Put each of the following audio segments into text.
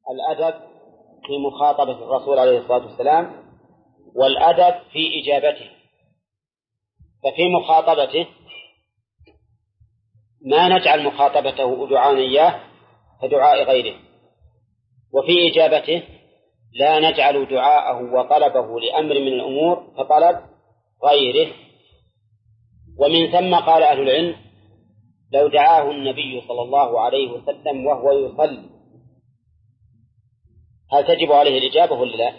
الأدب في مخاطبة الرسول عليه الصلاة والسلام والأدب في إجابته. ففي مخاطبته ما نجعل مخاطبته دعاء إياه كدعاء غيره، وفي إجابته لا نجعل دعاءه وطلبه لأمر من الأمور كطلب غيره. ومن ثم قال أهل العلم: لو دعاه النبي صلى الله عليه وسلم وهو يصلي هل تجب عليه الإجابة ولا لا؟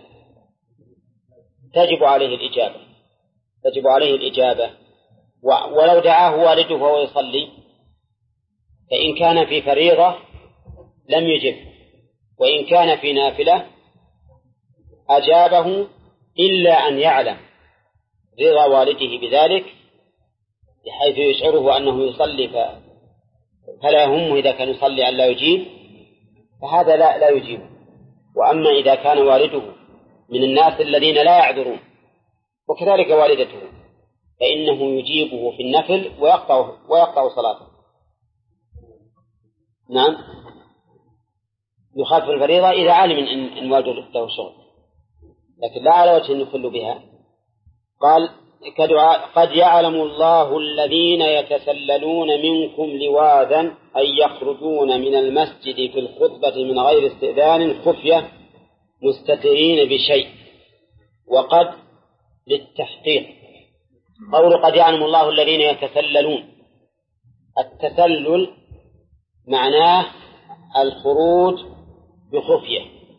تجب عليه الإجابة، تجب عليه الإجابة. ولو دعاه والده وهو يصلي فإن كان في فريضة لم يجب، وإن كان في نافلة أجابه، إلا أن يعلم رضا والده بذلك بحيث يشعره أنه يصلي فلا يهمه إذا كان يصلي أن لا يجيب، فهذا لا يجيب. وأما إذا كان والده من الناس الذين لا يعذرون وكذلك والدته فإنه يجيبه في النفل ويقطع صلاته. نعم، يخالف الفريضة إذا علم إن والده له شغل، لكن لا على وجه يخل بها. قال: قد يعلم الله الذين يتسللون منكم لواذا أن يخرجون من المسجد في الخطبة من غير استئذان خفية مستترين بشيء، وقد للتحقيق. قول قد يعلم الله الذين يتسللون، التسلل معناه الخروج بخفية،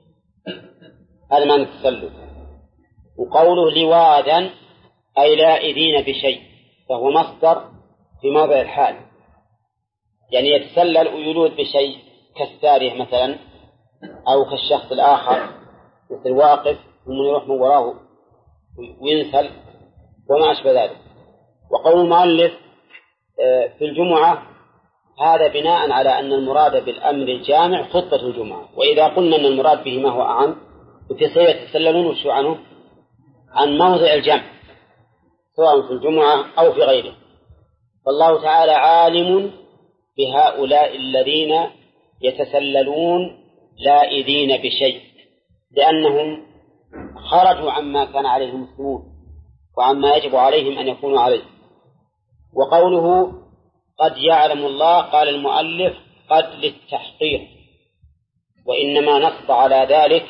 هذا معنى التسلل. وقوله لواذا أي لائذين بشيء، فهو مصدر في موضع الحال، يعني يتسلل ويلوذ بشيء كالسارية مثلا، أو كالشخص الآخر مثل واقف ثم يروح من وراه وينسل وما أشبه ذلك. وقول المؤلف في الجمعة هذا بناء على أن المراد بالأمر الجامع خطبة الجمعة، وإذا قلنا أن المراد به ما هو أعم فسير يتسللون وشو عنه عن موضع الجمع سواء في الجمعة أو في غيره. فالله تعالى عالم بهؤلاء الذين يتسللون لائذين بشيء، لأنهم خرجوا عما كان عليه المسلمون وعما يجب عليهم أن يكونوا عليه. وقوله قد يعلم الله، قال المؤلف قد للتحقيق، وإنما نصب على ذلك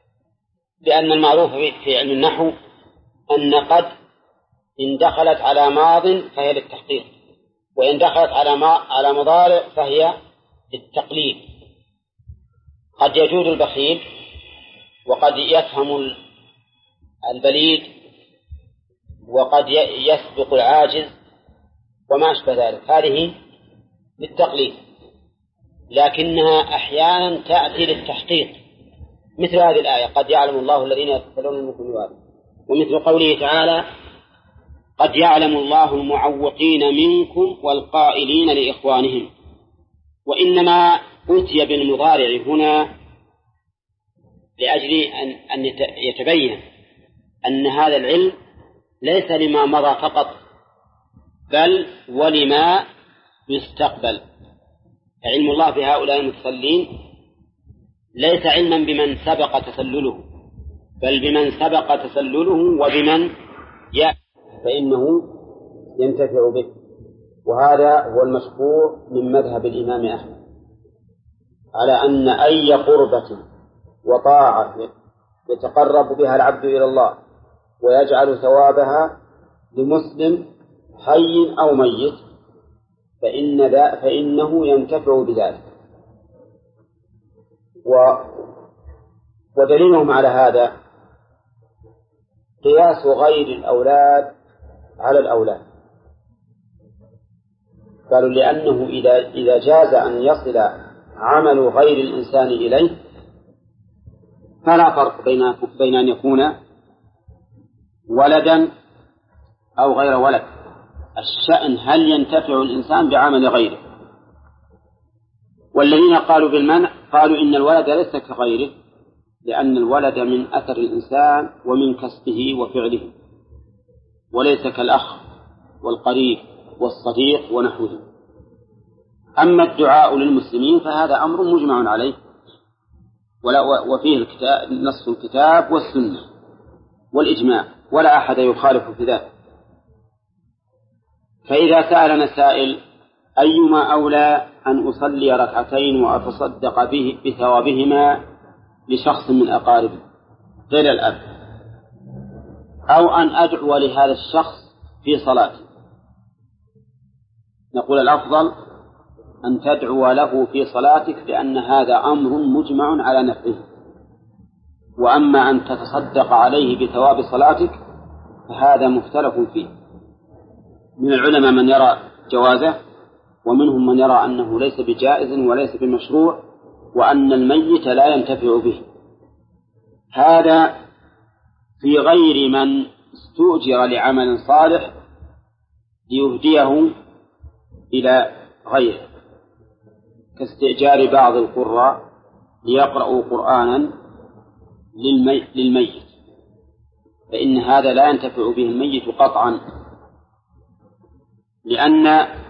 لأن المعروف في علم النحو أن قد إن دخلت على ماض فهي للتحقيق، وإن دخلت على مضارع فهي للتقليد. قد يجود البخيل، وقد يفهم البليد، وقد يسبق العاجز وما أشبه ذلك، هذه للتقليد، لكنها أحيانا تأتي للتحقيق، مثل هذه الآية قد يعلم الله الذين يتسللون منكم لواذا، ومثل قوله تعالى قد يعلم الله المعوقين منكم والقائلين لإخوانهم. وإنما أتي بالمضارع هنا لأجل أن يتبين أن هذا العلم ليس لما مضى فقط، بل ولما يستقبل. علم الله في هؤلاء المتسلين ليس علما بمن سبق تسلله، بل بمن سبق تسلله وبمن يأتي فإنه ينتفع به. وهذا هو المشهور من مذهب الإمام أحمد على أن أي قربة وطاعة يتقرب بها العبد إلى الله ويجعل ثوابها لمسلم حي أو ميت فإنه ينتفع بذلك. ودليلهم على هذا قياس غير الأولاد على الأولاد. قالوا لأنه إذا جاز أن يصل عمل غير الإنسان إليه فلا فرق بين أن يكون ولدا أو غير ولد، الشأن هل ينتفع الإنسان بعمل غيره. والذين قالوا بالمنع قالوا إن الولد ليس كغيره، لأن الولد من أثر الإنسان ومن كسبه وفعله، وليس كالأخ والقريب والصديق ونحوه. أما الدعاء للمسلمين فهذا أمر مجمع عليه، وفيه نص الكتاب والسنة والإجماع، ولا أحد يخالف في ذلك. فإذا سألنا سائل: أيما أولى أن أصلي ركعتين وأتصدق بثوابهما لشخص من أقاربي غير الأب، أو أن أدعو لهذا الشخص في صلاتي؟ نقول الأفضل أن تدعو له في صلاتك، لأن هذا أمر مجمع على نفعه. وأما أن تتصدق عليه بثواب صلاتك فهذا مختلف فيه، من العلماء من يرى جوازه، ومنهم من يرى أنه ليس بجائز وليس بمشروع، وأن الميت لا ينتفع به. هذا في غير من استؤجر لعمل صالح ليهديه إلى غيره، كاستئجار بعض القراء ليقرأوا قرآنا للميت، فإن هذا لا ينتفع به الميت قطعا، لأن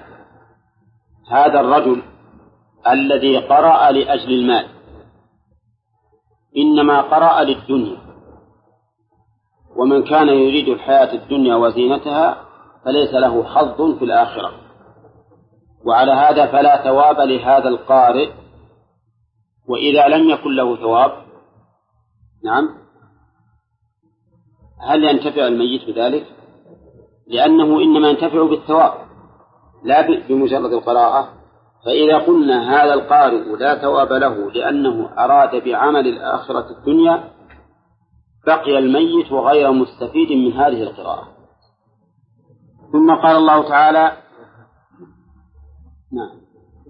هذا الرجل الذي قرأ لأجل المال إنما قرأ للدنيا، ومن كان يريد الحياة الدنيا وزينتها فليس له حظ في الآخرة. وعلى هذا فلا ثواب لهذا القارئ. وإذا لم يكن له ثواب، نعم، هل ينتفع الميت بذلك؟ لأنه إنما ينتفع بالثواب لا بمجرد القراءة. فإذا قلنا هذا القارئ لا ثواب له لأنه أراد بعمل الآخرة الدنيا، بقي الميت غير مستفيد من هذه القراءة. ثم قال الله تعالى: نعم،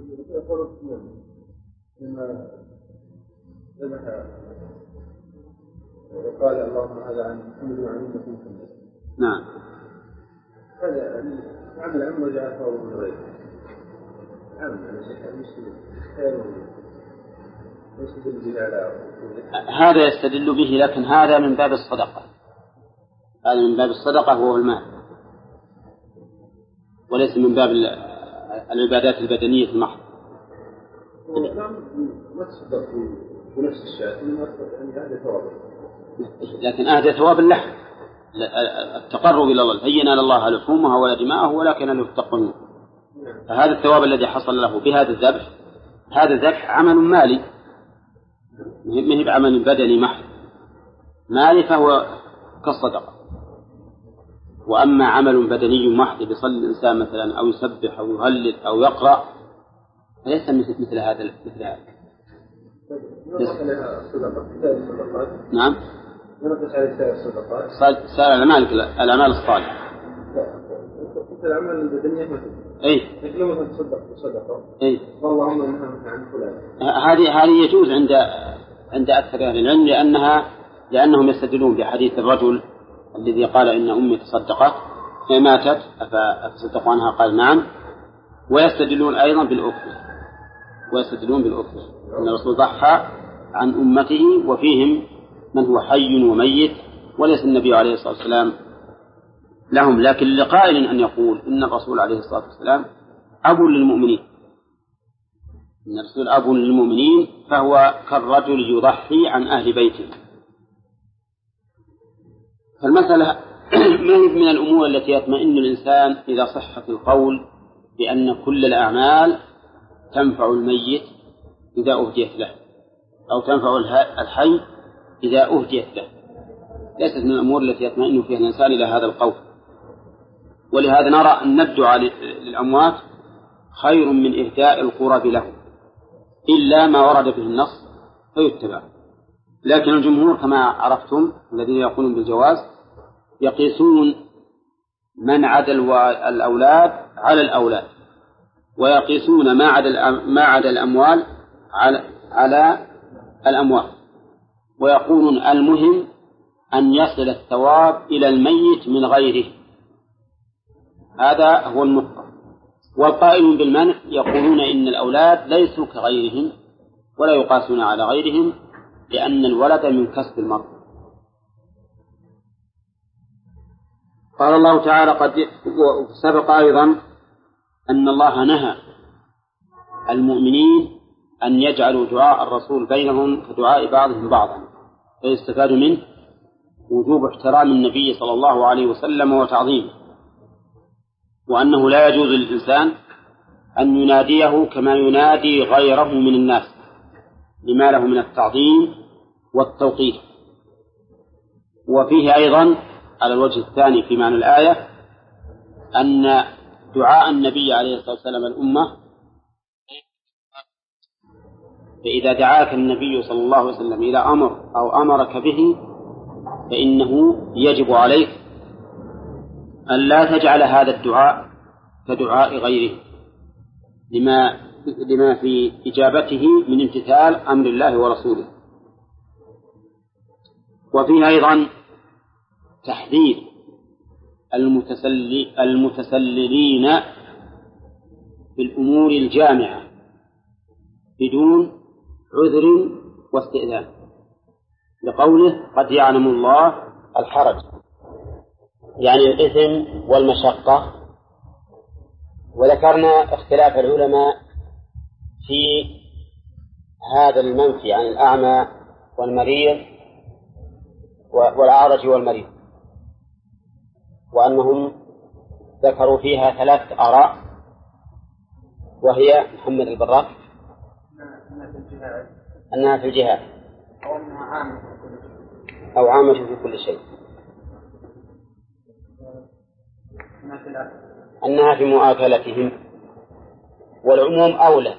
وقال اللهم هذا عن محمد وعن أمة محمد. نعم، هذا عمل عام وجاء ثواب من غيره، عام هذا يستدل به، لكن هذا من باب الصدقة، هذا من باب الصدقة وهو المال، وليس من باب العبادات البدنية المحضة. ما تصدق بنفس الشيء، يعني هذا ثواب، لكن هذا ثواب اللحم، التقرب إلى الله، لن ينال الله لحومها ولا دماءه ولكن له التقوى. فهذا الثواب الذي حصل له بهذا الذبح، هذا الذبح عمل مالي، من بعمل بدني محض مالي، فهو كالصدقة. وأما عمل بدني محض بيصلي الإنسان مثلا أو يسبح أو يهلل أو يقرأ فليس مثل هذا. نعم، سائر الأعمال الصالحة. الأعمال البدنية مثل لكن لما تصدق بصدقة والله أنها عن فلان، هذه يجوز عند أكثر أهل العلم، لأنهم يستدلون بحديث الرجل الذي قال إن أمي تصدقت فماتت أفتصدق عنها؟ قال نعم. ويستدلون أيضا بالأخرى، أن الرسول ضحى عن أمته وفيهم من هو حي وميت، وليس النبي عليه الصلاة والسلام لهم. لكن لقائل أن يقول إن الرسول عليه الصلاة والسلام أب للمؤمنين، إن الرسول أب للمؤمنين، فهو كالرجل يضحي عن أهل بيته. فالمسألة ما هي من الأمور التي يطمئن الإنسان إذا صح القول بأن كل الأعمال تنفع الميت إذا أهديت له، أو تنفع الحي إذا أهديت له. ليست من الأمور التي يطمئن فيها الإنسان إلى هذا القول. ولهذا نرى أن الدعاء للأموات خير من إهداء القرب له، إلا ما ورد به النص فيتبع. لكن الجمهور كما عرفتم الذين يقولون بالجواز يقيسون من عدا الأولاد على الأولاد، ويقيسون ما عدا الأموال على الأموال، ويقولون المهم أن يصل الثواب إلى الميت من غيره. هذا هو النقطة. والقائلون بالمنع يقولون إن الأولاد ليسوا كغيرهم ولا يقاسون على غيرهم، لأن الولد من كسب المرء. قال الله تعالى: قد سبق أيضا أن الله نهى المؤمنين أن يجعلوا دعاء الرسول بينهم كدعاء بعضهم بعضا، فيستفاد منه وجوب احترام النبي صلى الله عليه وسلم وتعظيمه، وأنه لا يجوز للإنسان أن يناديه كما ينادي غيره من الناس لما له من التعظيم والتوقير. وفيه أيضا على الوجه الثاني في معنى الآية أن دعاء النبي عليه الصلاة والسلام الأمة، فإذا دعاك النبي صلى الله عليه وسلم إلى أمر أو أمرك به فإنه يجب عليك أن لا تجعل هذا الدعاء كدعاء غيره لما في إجابته من امتثال أمر الله ورسوله. وفيه أيضا تحذير المتسللين في الأمور الجامعة بدون عذر واستئذان، لقوله قد يعلم الله الحرج، يعني الإثم والمشقة. وذكرنا اختلاف العلماء في هذا المنفي عن الأعمى والمريض والأعرج والمريض، وأنهم ذكروا فيها 3 آراء، وهي محمد البراك أنها في الجهاد أو عامة في كل شيء، أنها في مؤاكلتهم، والعموم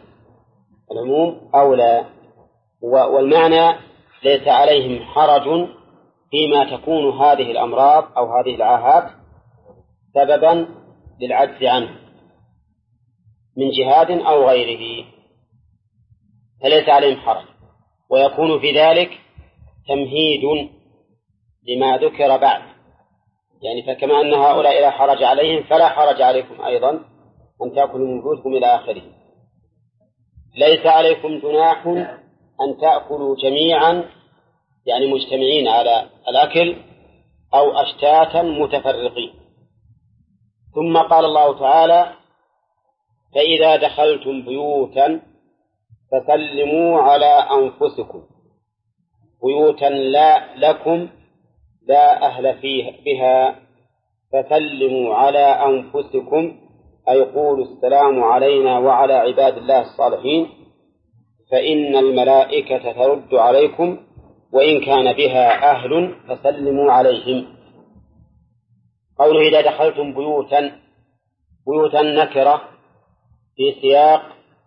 أولى، والمعنى ليس عليهم حرج فيما تكون هذه الأمراض أو هذه العاهات سببا للعجز عنه من جهاد أو غيره، فليس عليهم حرج، ويكون في ذلك تمهيد لما ذكر بعد، يعني فكما أن هؤلاء لا حرج عليهم فلا حرج عليكم أيضا أن تأكلوا من بيوتكم إلى آخره. ليس عليكم جناح أن تأكلوا جميعا، يعني مجتمعين على الأكل، أو أشتاتا متفرقين. ثم قال الله تعالى فإذا دخلتم بيوتا فسلموا على أنفسكم، بيوتا لا لكم لا أهل بها، فسلموا على أنفسكم، أي قولوا السلام علينا وعلى عباد الله الصالحين، فإن الملائكة ترد عليكم وإن كان بها أهل فسلموا عليهم. قوله إذا دخلتم بيوتا نكرة في سياق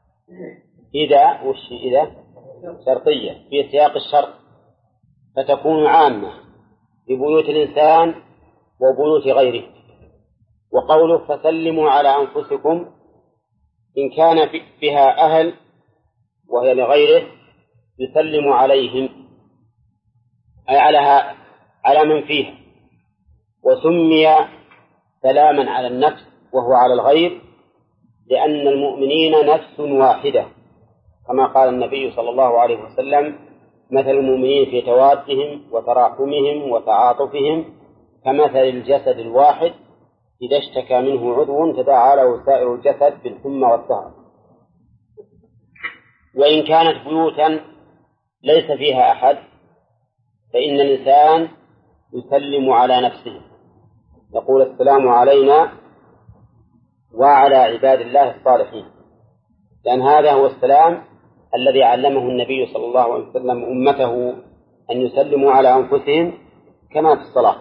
إذا شرطية في سياق الشرط، فتكون عامة ببيوت الإنسان وبيوت غيره. وقوله فسلموا على أنفسكم إن كان بها أهل وهي لغيره يسلم عليهم، أي على من فيها. وسمي سلاما على النفس وهو على الغير لأن المؤمنين نفس واحدة، كما قال النبي صلى الله عليه وسلم مثل المؤمنين في توادهم وتراحمهم وتعاطفهم كمثل الجسد الواحد إذا اشتكى منه عضو تداعى له سائر الجسد بالحمى والسهر. وإن كانت بيوتا ليس فيها أحد فإن الإنسان يسلم على نفسه، يقول السلام علينا وعلى عباد الله الصالحين، لأن هذا هو السلام الذي علمه النبي صلى الله عليه وسلم أمته أن يسلموا على أنفسهم كما في الصلاة.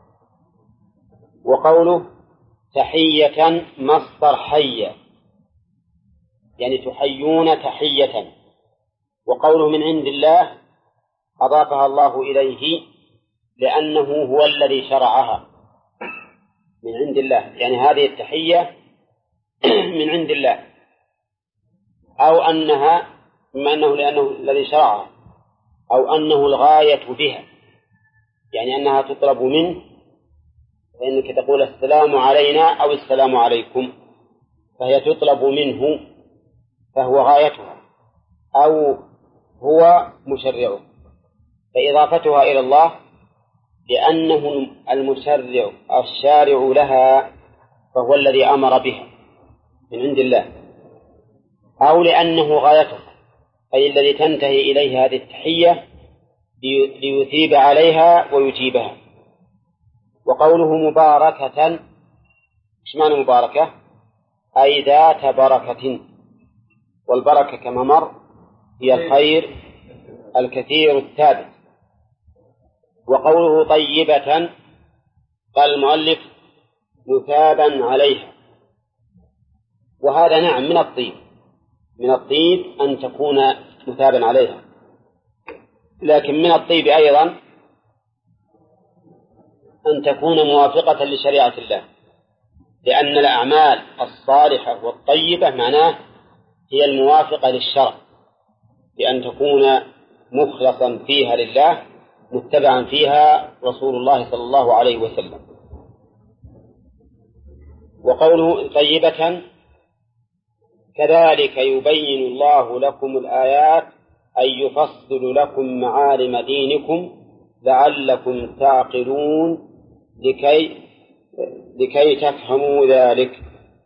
وقوله تحية مصدر حية، يعني تحيون تحية. وقوله من عند الله أضافها الله إليه لأنه هو الذي شرعها، من عند الله، يعني هذه التحية من عند الله، أو أنها بما أنه لأنه الذي شرعها، أو أنه الغاية بها، يعني أنها تطلب منه، فإنك تقول السلام علينا أو السلام عليكم، فهي تطلب منه فهو غايتها أو هو مشرعه، فإضافتها إلى الله لأنه المشرع الشارع لها فهو الذي أمر بها من عند الله، أو لأنه غايته أي الذي تنتهي إليه هذه التحية ليثيب عليها ويجيبها. وقوله مباركة، إيش معنى مباركة؟ أي ذات بركة، والبركة كما مر هي الخير الكثير الثابت. وقوله طيبة قال المؤلف مثابا عليها، وهذا نعم من الطيب، من الطيب أن تكون مثابا عليها، لكن من الطيب أيضا أن تكون موافقة لشريعة الله، لأن الأعمال الصالحة والطيبة معناه هي الموافقة للشرع، بأن تكون مخلصا فيها لله متبعا فيها رسول الله صلى الله عليه وسلم. وقوله طيبة كذلك يبين الله لكم الآيات أي يفصل لكم معالم دينكم لعلكم تعقلون لكي تفهموا ذلك.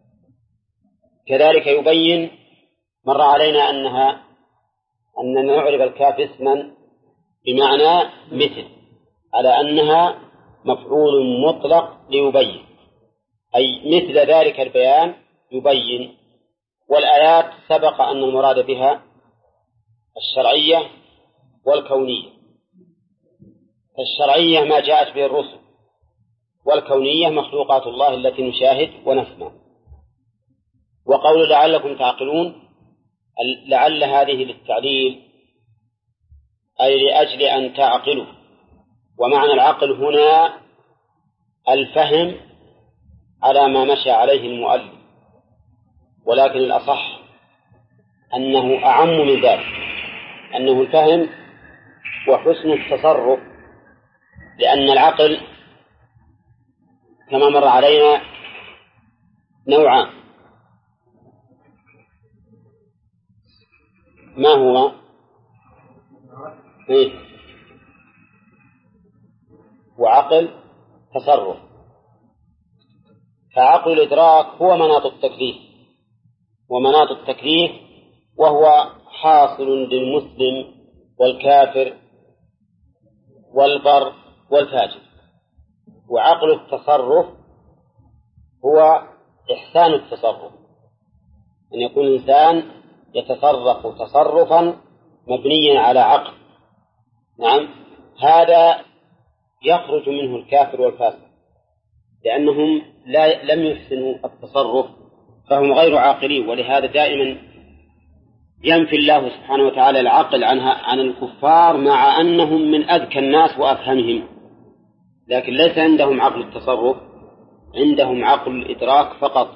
كذلك يبين مر علينا أننا نعرب الكاف اسما بمعنى مثل، على أنها مفعول مطلق ليبين، أي مثل ذلك البيان يبين. والآيات سبق أن المراد بها الشرعية والكونية. الشرعية ما جاءت به الرسل، والكونية مخلوقات الله التي نشاهد ونسمع. وقول لعلكم تعقلون، لعل هذه للتعليل أي لأجل أن تعقلوا. ومعنى العقل هنا الفهم على ما مشى عليه المؤلف، ولكن الأصح أنه أعم من ذلك، أنه الفهم وحسن التصرف، لأن العقل كما مر علينا نوعان: ما هو؟ وعقل تصرف. فعقل الإدراك هو مناط التكليف، ومناط التكليف وهو حاصل للمسلم والكافر والبر والفاجر. وعقل التصرف هو إحسان التصرف، أن يكون الإنسان يتصرف تصرفا مبنيا على عقل. نعم، هذا يخرج منه الكافر والفاسق، لأنهم لم يحسنوا التصرف فهم غير عاقلين. ولهذا دائما ينفي الله سبحانه وتعالى العقل عن الكفار، مع أنهم من أذكى الناس وأفهمهم، لكن ليس عندهم عقل التصرف، عندهم عقل الإدراك فقط.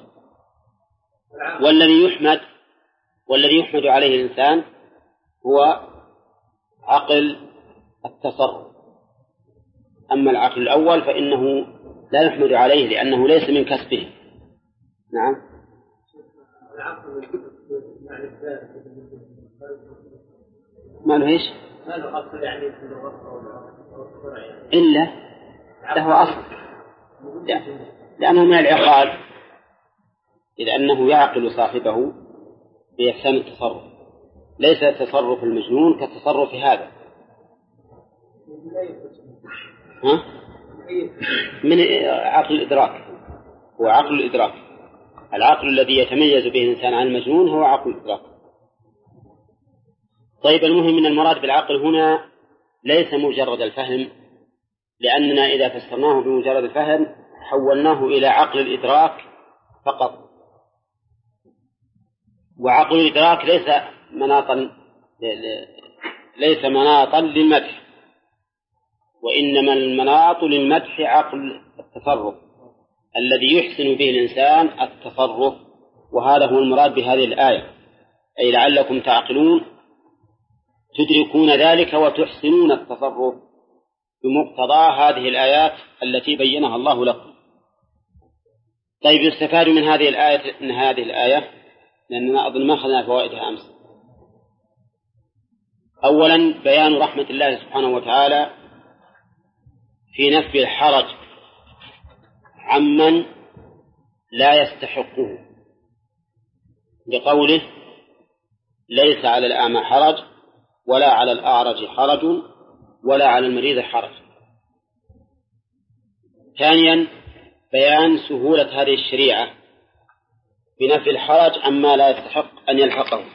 والذي يحمد عليه الإنسان هو عقل التصرف. أما العقل الأول فإنه لا يحمد عليه لأنه ليس من كسبه. نعم. ما له إيش؟ إلا له أصل، لأنه من العقال، لأنه يعقل صاحبه بإحسان التصرف، ليس تصرف المجنون كتصرف هذا. من عقل الإدراك، هو عقل الإدراك. العقل الذي يتميز به الإنسان عن المجنون هو عقل الإدراك. طيب، المهم من المراد بالعقل هنا ليس مجرد الفهم، لأننا إذا فسرناه بمجرد الفهم حولناه إلى عقل الإدراك فقط. وعقل الإدراك ليس مناطا للمدح، وإنما المناط للمدح عقل التصرف الذي يحسن به الإنسان التصرف. وهذا هو المراد بهذه الآية، أي لعلكم تعقلون تدركون ذلك وتحسنون التصرف بمقتضى هذه الآيات التي بينها الله لكم. طيب، يستفاد من هذه الآية لأننا أظن ما أخذنا فوائدها أمس. أولا بيان رحمة الله سبحانه وتعالى في نفي الحرج عمن لا يستحقه، بقوله ليس على الأعمى حرج ولا على الأعرج حرج ولا على المريض حرج. ثانيا بيان سهولة هذه الشريعة بنفي الحرج عما لا يستحق أن يلحقه.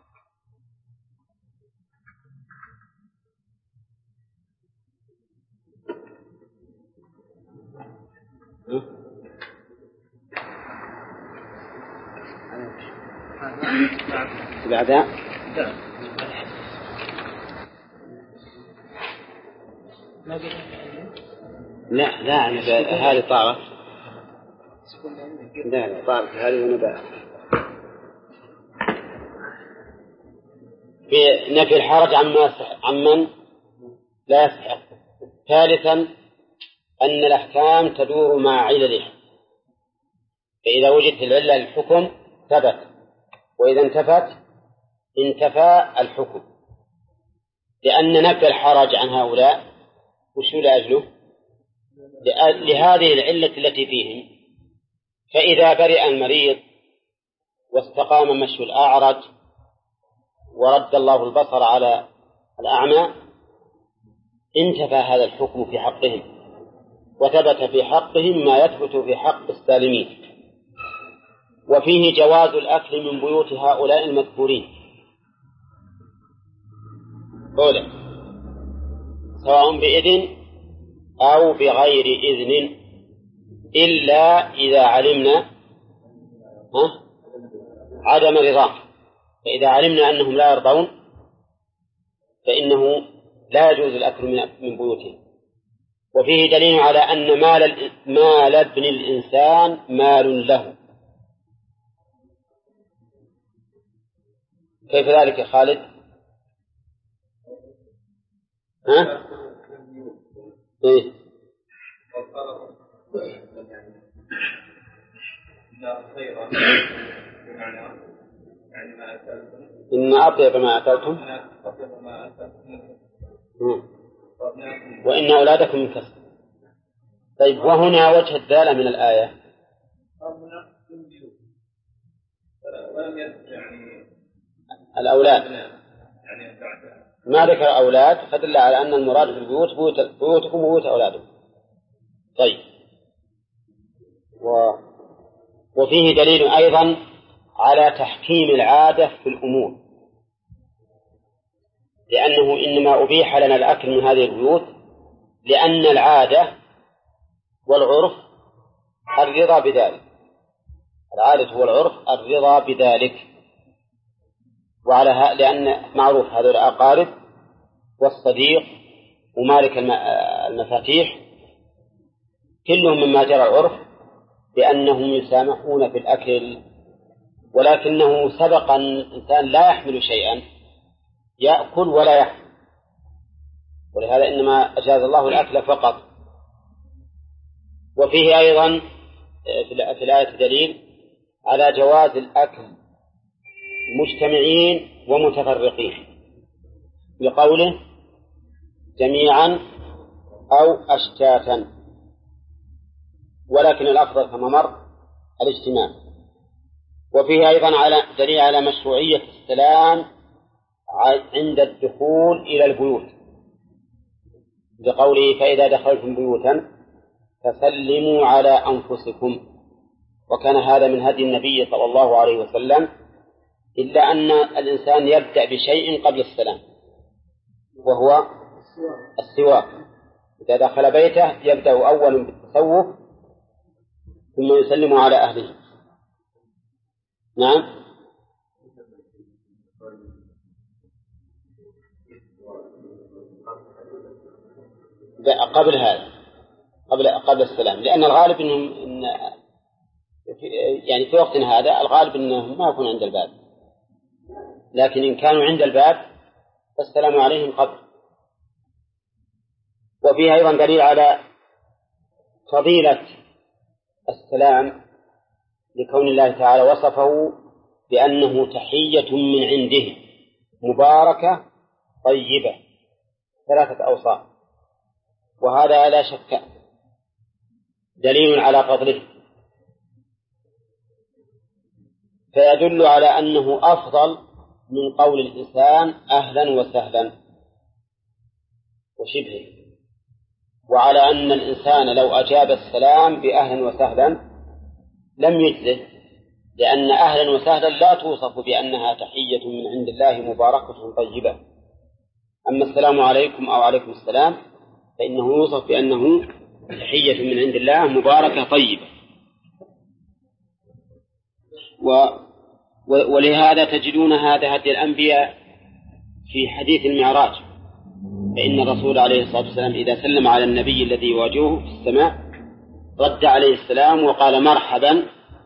بعدها لا هذه طارت لا طارت هذه ونبات في نفي الحرج عمن لا يستحق. ثالثا أن الأحكام تدور مع عللها، فإذا وجدت العلة للحكم ثبت، وإذا انتفى الحكم، لأن نفي الحرج عن هؤلاء وش لأجله؟ لهذه العلة التي فيهم. فإذا برئ المريض واستقام مشي الأعرج ورد الله البصر على الأعمى انتفى هذا الحكم في حقهم، وثبت في حقهم ما يثبت في حق السالمين. وفيه جواز الأكل من بيوت هؤلاء المذكورين أولا، سواء بإذن أو بغير إذن، إلا إذا علمنا عدم رضاه. فإذا علمنا أنهم لا يرضون فإنه لا يجوز الأكل من بيوتهم. وفيه دليل على أن مال ابن الإنسان مال له. كيف ذلك يا خالد؟ إيه؟ إن أطيب ما أكلتم وإن أولادكم من كسب. طيب، وهنا وجه الدالة من الآية الأولاد، ما ذكر أولاد فدل على أن المراد في البيوت بيوتكم وبيوت أولادكم. طيب، وفيه دليل أيضا على تحكيم العادة في الأمور، لأنه إنما أبيح لنا الأكل من هذه البيوت لأن العادة والعرف الرضا بذلك. العادة والعرف الرضا بذلك، لأن معروف هذول الأقارب والصديق ومالك المفاتيح كلهم مما جرى العرف بأنهم يسامحون في الأكل، ولكنه سبق أن الإنسان لا يحمل شيئا يأكل ولا يحمل، ولهذا إنما أجاز الله الأكل فقط. وفيه أيضا في الآية دليل على جواز الأكل مجتمعين ومتفرقين، بقوله جميعا أو أشتاتا، ولكن الأفضل كما مر الاجتماع. وفيه أيضا دليل على مشروعية السلام عند الدخول إلى البيوت، بقوله فإذا دخلتم بيوتا فسلموا على أنفسكم. وكان هذا من هدي النبي صلى الله عليه وسلم، إلا أن الإنسان يبدأ بشيء قبل السلام وهو السواك. إذا دخل بيته يبدأ أولا بالتسوق ثم يسلم على أهله. نعم. قبل هذا قبل السلام، لأن الغالب إن يعني في وقتنا هذا الغالب إنهم ما يكون عند الباب، لكن إن كانوا عند الباب فالسلام عليهم قبل. وفيها أيضا دليل على فضيلة السلام لكون الله تعالى وصفه بأنه تحية من عنده مباركة طيبة، 3 أوصاف، وهذا لا شك دليل على فضله، فيدل على أنه أفضل من قول الإنسان أهلا وسهلا وشبهه، وعلى أن الإنسان لو أجاب السلام بأهلا وسهلا لم يجزه، لأن أهلا وسهلا لا توصف بأنها تحية من عند الله مباركة طيبة. أما السلام عليكم أو عليكم السلام فإنه يوصف بأنه تحية من عند الله مباركة طيبة. ولهذا تجدون هذا هدي الأنبياء في حديث المعراج، فإن الرسول عليه الصلاة والسلام إذا سلم على النبي الذي يواجهه في السماء رد عليه السلام وقال مرحبا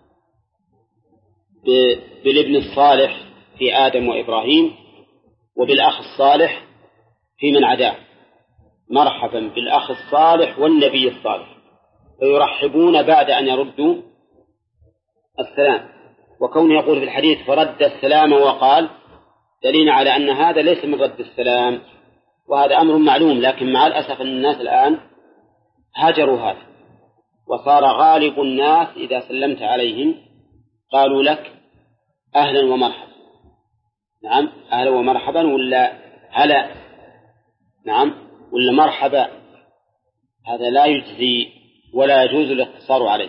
بالابن الصالح في آدم وإبراهيم وبالأخ الصالح في من عداه، مرحبا بالأخ الصالح والنبي الصالح، فيرحبون بعد أن يردوا السلام. وكونه يقول في الحديث فرد السلام وقال دليل على أن هذا ليس من رد السلام، وهذا أمر معلوم، لكن مع الأسف أن الناس الآن هاجروا هذا، وصار غالب الناس إذا سلمت عليهم قالوا لك أهلا ومرحبا. نعم، أهلا ومرحبا ولا هلا، نعم، ولا مرحبا. هذا لا يجزي ولا يجوز الاقتصار عليه.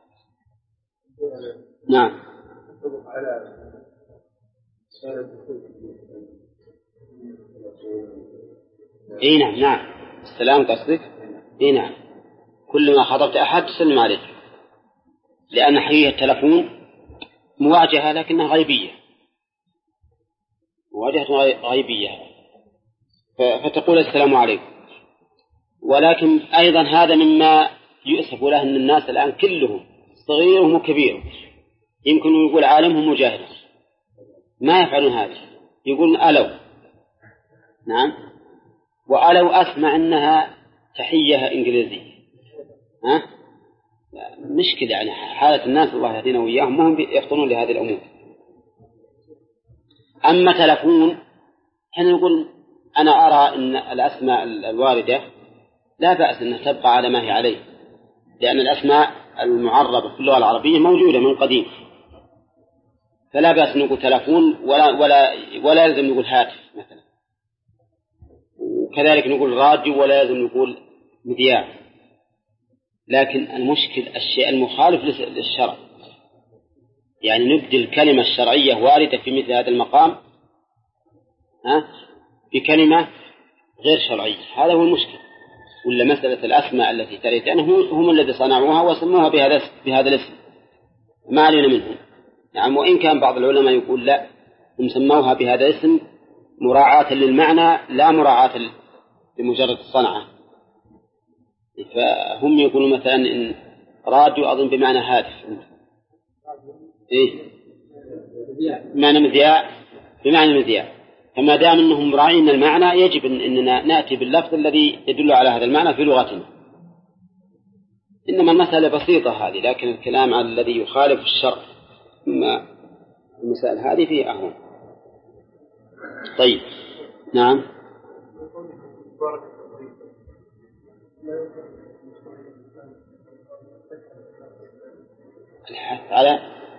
نعم. اي نعم، نعم، السلام قصدك؟ اي نعم، كل ما خاطبت أحد تسلم عليه، لأن حقيقة التلفون مواجهة لكنها غيبية، مواجهة غيبية، فتقول السلام عليكم. ولكن أيضا هذا مما يؤسف له أن الناس الآن كلهم صغيرهم وكبيرهم، يمكن يقول عالمهم وجاهلهم ما يفعلون هذا، يقولون ألو. نعم، وألو أسمع أنها تحية إنجليزية. ها؟ مشكلة يعني حالة الناس الله يهدينا وإياهم ما هم يفطنون لهذه الأمور. أما تلفون حين نقول أنا أرى أن الأسماء الواردة لا بأس أنها تبقى على ما هي عليه، لأن الأسماء المعربة في اللغة العربية موجودة من قديم، فلا بأس نقول تلفون ولا يلزم نقول هاتف مثلا، وكذلك نقول راديو ولا يلزم نقول مذياع. لكن المشكل الشيء المخالف للشرع، يعني نبدل الكلمة الشرعية واردة في مثل هذا المقام بكلمة غير شرعية، هذا هو المشكل. ولا مسألة الأسماء التي تريد هم الذي صنعوها وسموها بهذا الاسم ما علينا منهم. نعم، وإن كان بعض العلماء يقول لا، هم سموها بهذا الاسم مراعاة للمعنى لا مراعاة لمجرد الصنعة. فهم يقولون مثلا إن راديو أظن بمعنى هاتف، إيه بمعنى مذياع، بمعنى مذياع. فما دام أنهم مراعين المعنى يجب أننا نأتي باللفظ الذي يدل على هذا المعنى في لغتنا. إنما المسألة بسيطة هذه، لكن الكلام على الذي يخالف الشرع ثم المسائل هذه فيه أهون. طيب، نعم. الحث على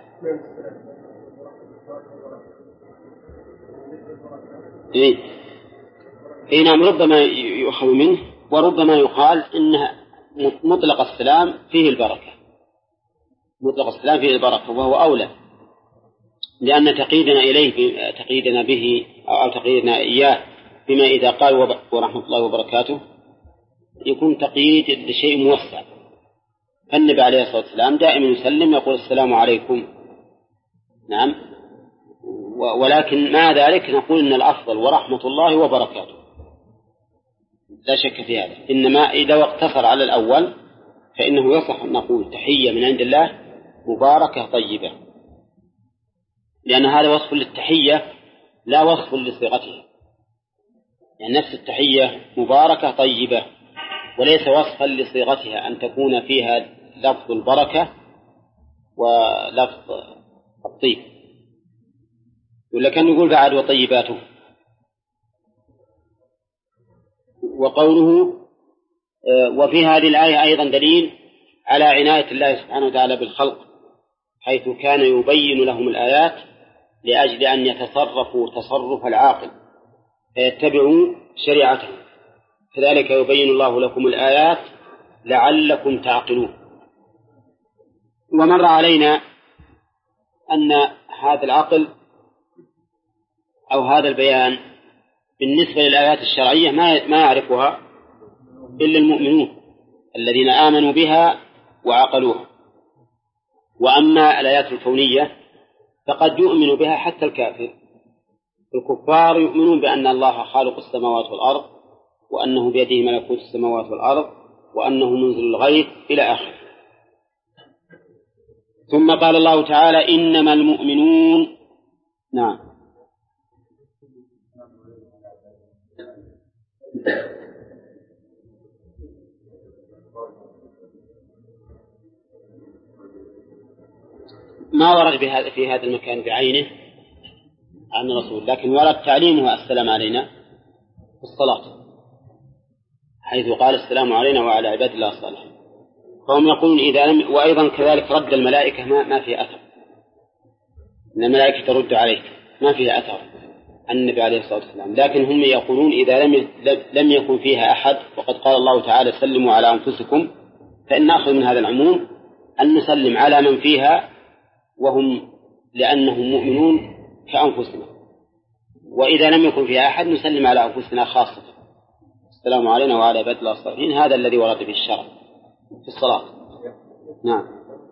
إيه نعم، ربما يؤخذ منه وربما يقال إن مطلق السلام فيه البركة، مطلق السلام فيه البركة، وهو أولى، لأن تقييدنا به أو تقييدنا إياه بما إذا قال ورحمة الله وبركاته يكون تقييد لشيء موسع. فالنبي عليه الصلاة والسلام دائما يسلم يقول السلام عليكم. نعم، ولكن مع ذلك نقول إن الأفضل ورحمة الله وبركاته، لا شك في هذا. إنما إذا اقتصر على الأول فإنه يصح أن نقول تحية من عند الله مباركة طيبة، لأن هذا وصف للتحية لا وصف لصيغتها، يعني نفس التحية مباركة طيبة وليس وصفا لصيغتها أن تكون فيها لفظ البركة ولفظ الطيب. ولا كان يقول بعد وطيباته. وقوله وفي هذه الآية أيضا دليل على عناية الله سبحانه وتعالى بالخلق، حيث كان يبين لهم الآيات لأجل أن يتصرفوا تصرف العاقل فيتبعوا شريعته. كذلك يبين الله لكم الآيات لعلكم تعقلون. ومر علينا أن هذا العقل أو هذا البيان بالنسبة للآيات الشرعية ما يعرفها إلا المؤمنون الذين آمنوا بها وعقلوها. وأما الآيات الكونية فقد يؤمن بها حتى الكافر. الكفار يؤمنون بأن الله خالق السماوات والأرض، وأنه بيده ملكوت السماوات والأرض، وأنه منزل الغيث إلى آخره. ثم قال الله تعالى إنما المؤمنون. نعم. ما ورد في هذا المكان بعينه عن الرسول، لكن ورد تعليمه السلام علينا في الصلاة، حيث قال السلام علينا وعلى عباد الله الصالحين. فهم يقولون إذا لم، وأيضا كذلك رد الملائكة ما فيه أثر، إن الملائكة ترد عليك ما فيه أثر عن النبي عليه الصلاة والسلام. لكن هم يقولون إذا لم يكن فيها أحد، وقد قال الله تعالى سلموا على أنفسكم، فإن نأخذ من هذا العموم أن نسلم على من فيها وهم لأنهم مؤمنون كأنفسنا، وإذا لم يكن فيها أحد نسلم على أنفسنا خاصة. السلام علينا وعلى عباد الله الصالحين، هذا الذي ورد في الشرع في الصلاة. نعم.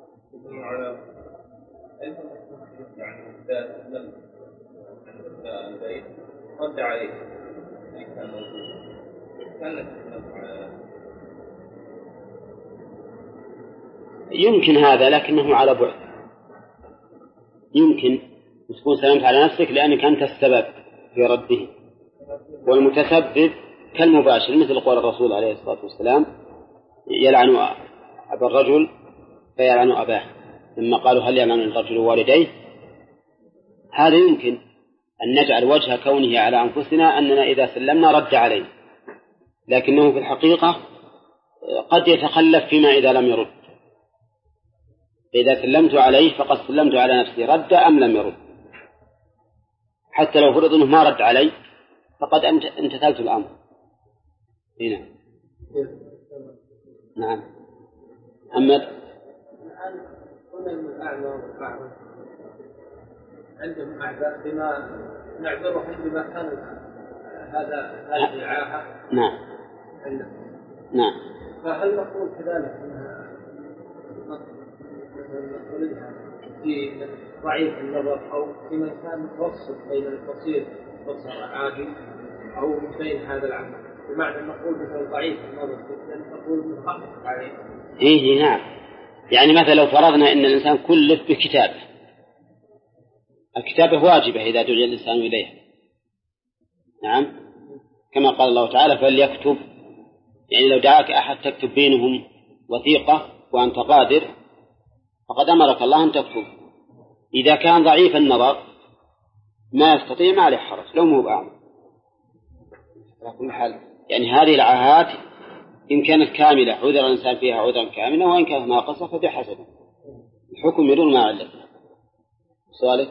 رد عليه يمكن هذا، لكنه على بعد. يمكن تكون سلمت على نفسك لأنك أنت السبب في رده، والمتسبب كالمباشر، مثل قول الرسول عليه الصلاة والسلام يلعن أبا الرجل فيلعن أباه، لما قالوا هل يلعن الرجل والديه. هذا يمكن أن نجعل وجه كونه على أنفسنا أننا إذا سلمنا رد عليه، لكنه في الحقيقة قد يتخلف فيما إذا لم يرد. إذا سلمت عليه فقد سلمت على نفسي، رد أم لم يرد. حتى لو فرض أنه ما رد علي فقد امتثلت الأمر. هنا. نعم. محمد. الآن كنا الأعمى والأعمى عندهم أعباء بما نعذرهم بما كان هذه العاهة. نعم. نعم. فهل نقول كذلك أنها في ضعيف النظر أو في من كان متوسط بين البصير بصر عادي أو بين هذا العمل، بمعنى نقول مثل ضعيف النظر نقول مخفف عليه؟ إيه نعم. يعني مثلا لو فرضنا أن الإنسان كلف بكتابه، الكتابة واجبة إذا دعي الإنسان إليها. نعم، كما قال الله تعالى فليكتب، يعني لو دعاك أحد تكتب بينهم وثيقة وأنت قادر فقد أمرك الله أن تكتب. إذا كان ضعيف النظر ما يستطيع ما عليه حرج لو مو بأعمى. على كل حال يعني هذه العاهات إن كانت كاملة عذر الإنسان فيها عذرا كاملا، وإن كانت ناقصة فبحسب الحكم يدون ما علته. سؤالك؟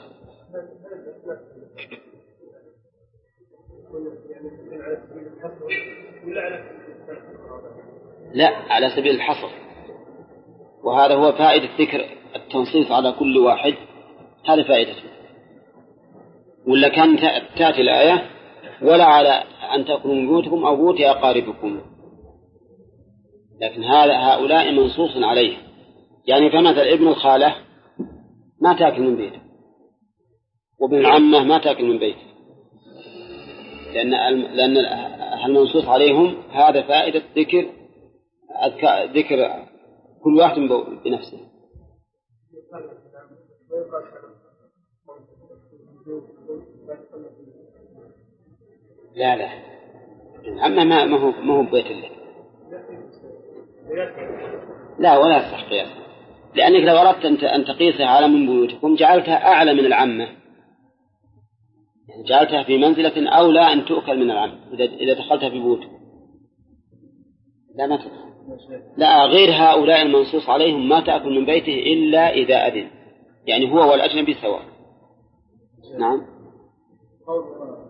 لا، على سبيل الحصر، وهذا هو فائدة ذكر التنصيص على كل واحد، هذا فائدته. ولا كان تأتي الآية ولا على أن تأكلوا من بيوتكم أو بيوت أقاربكم، لكن هؤلاء منصوص عليه. يعني فمثل ابن الخالة ما تأكل من بيته، وابن العمة ما تأكل من بيته، لأن المنصوص عليهم هذا فائدة ذكر كل واحد بنفسه. لا عما ما هو بيت الله، لا ولا يصح قياس، لأنك لو أردت أن تقيسها على من بيوتكم جعلتها أعلى من العامة، يعني جعلتها في منزلة أولى أن تؤكل من العامة إذا دخلتها في بيوتكم. لا ما تدخل. لا، غير هؤلاء المنصوص عليهم ما تأكل من بيته إلا إذا أذن، يعني هو والأجنبي سواء. نعم. قول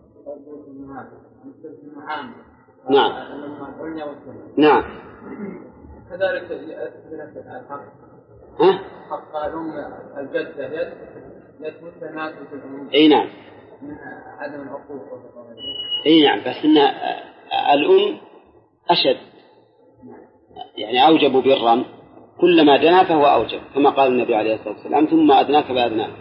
نعم. نعم. كذلك الحق. حق الأم الجدة يثبت ناتج الأم. أي نعم. من عدم العقوق. أي نعم، بس إن الأم أشد، يعني أوجب برا، كلما دنا فهو أوجب، كما قال النبي عليه الصلاة والسلام ثم أدناك فأدناك.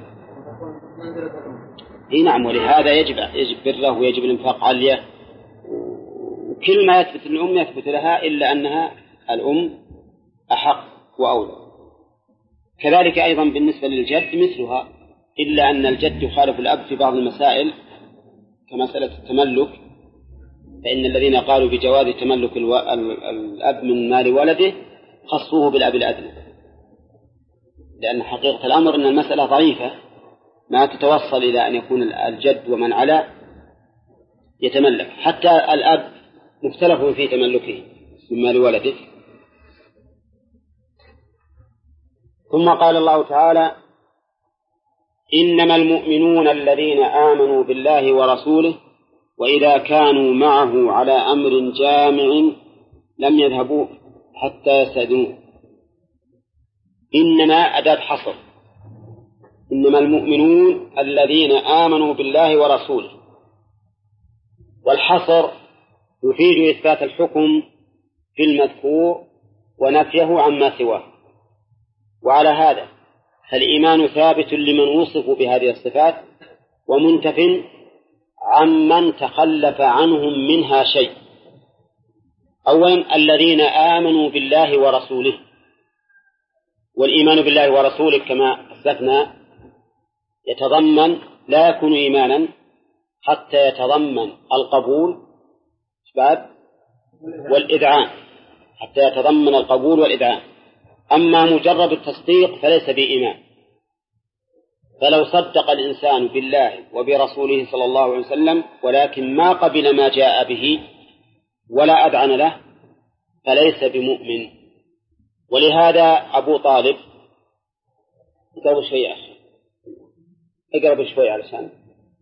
أي نعم، ولهذا يجب بره ويجب الإنفاق عليه، وكل ما يثبت الأم يثبت لها، إلا أنها الأم أحق وأولى. كذلك أيضا بالنسبة للجد مثلها، إلا أن الجد يخالف الأب في بعض المسائل كمسألة التملك، فإن الذين قالوا بجواز تملك الأب من مال ولده خصوه بالأب الأدنى، لأن حقيقة الأمر أن المسألة ضعيفة ما تتوصل إلى أن يكون الجد ومن على يتملك، حتى الأب مختلف في تملكه من مال ولده. ثم قال الله تعالى: إنما المؤمنون الذين آمنوا بالله ورسوله وإذا كانوا معه على أمر جامع لم يذهبوا حتى يستأذنوه. إنما أداة حصر، إنما المؤمنون الذين آمنوا بالله ورسوله، والحصر يفيد إثبات الحكم في المذكور ونفيه عما سواه. وعلى هذا فالإيمان ثابت لمن وصفوا بهذه الصفات ومنتف عمن تخلف عنهم منها شيء. أولا الذين آمنوا بالله ورسوله، والإيمان بالله ورسوله كما أثبتنا يتضمن، لا يكون إيمانا حتى يتضمن القبول والإذعان، حتى يتضمن القبول والإذعان. أما مجرد التصديق فليس بإيمان. فلو صدق الإنسان بالله وبرسوله صلى الله عليه وسلم ولكن ما قبل ما جاء به ولا أذعن له فليس بمؤمن. ولهذا أبو طالب، اقرب شوي يا أخي، اقرب شوي علشان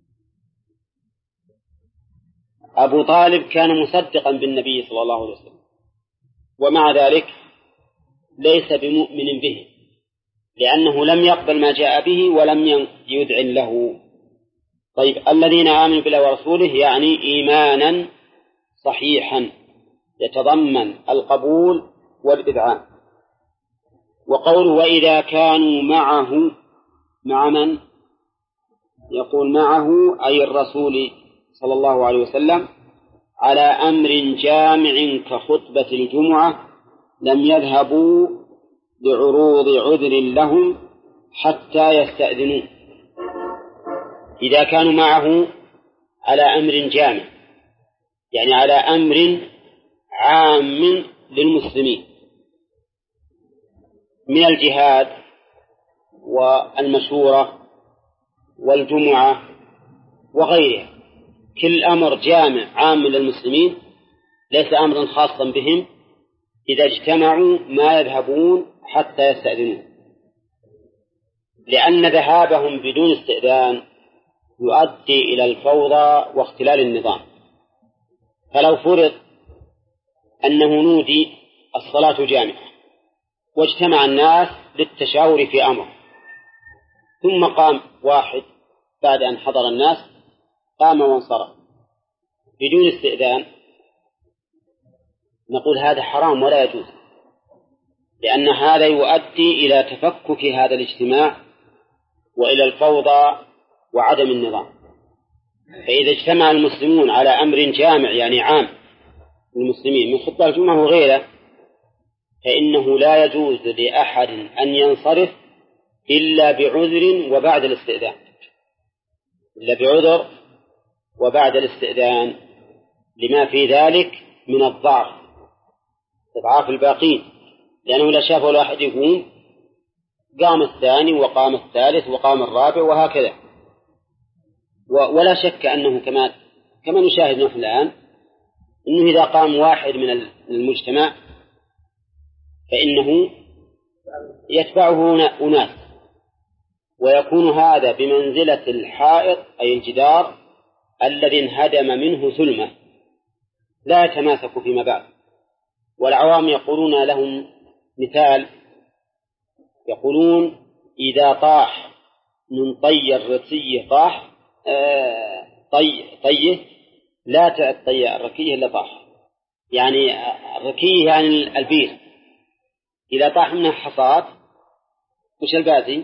أبو طالب كان مصدقا بالنبي صلى الله عليه وسلم، ومع ذلك ليس بمؤمن به، لأنه لم يقبل ما جاء به ولم يذعن له. طيب، الذين آمنوا بالله ورسوله يعني إيمانا صحيحا يتضمن القبول والإذعان. وقوله وإذا كانوا معه، مع من؟ يقول معه أي الرسول صلى الله عليه وسلم على أمر جامع كخطبة الجمعة لم يذهبوا لعروض عذر لهم حتى يستأذنوا. إذا كانوا معه على أمر جامع يعني على أمر عام للمسلمين من الجهاد والمشورة والجمعة وغيرها، كل أمر جامع عام للمسلمين ليس أمرا خاصا بهم، إذا اجتمعوا ما يذهبون حتى يستأذنون، لأن ذهابهم بدون استئذان يؤدي إلى الفوضى واختلال النظام. فلو فرض أنه نودي الصلاة جامعة واجتمع الناس للتشاور في أمر، ثم قام واحد بعد أن حضر الناس قام وانصرف بدون استئذان، نقول هذا حرام ولا يجوز، لأن هذا يؤدي إلى تفكك هذا الاجتماع وإلى الفوضى وعدم النظام. فإذا اجتمع المسلمون على أمر جامع يعني عام للمسلمين من خطبة الجمعة وغيره، فإنه لا يجوز لأحد أن ينصرف إلا بعذر وبعد الاستئذان، إلا بعذر وبعد الاستئذان، لما في ذلك من الضعف، إضعاف الباقين، لأنه لا شاف الواحد يقوم قام الثاني وقام الثالث وقام الرابع وهكذا. ولا شك أنه كما نشاهد نحن الآن أنه إذا قام واحد من المجتمع فإنه يتبعه أناس، ويكون هذا بمنزلة الحائط أي الجدار الذي انهدم منه ثلمة لا يتماسك فيما بعد. والعوام يقولون لهم مثال، يقولون إذا طاح من طي الرسي طاح طيه لا تطي الركيه إلا طاح، يعني الركيه يعني البير إذا طاح منها حصاد وش الباقي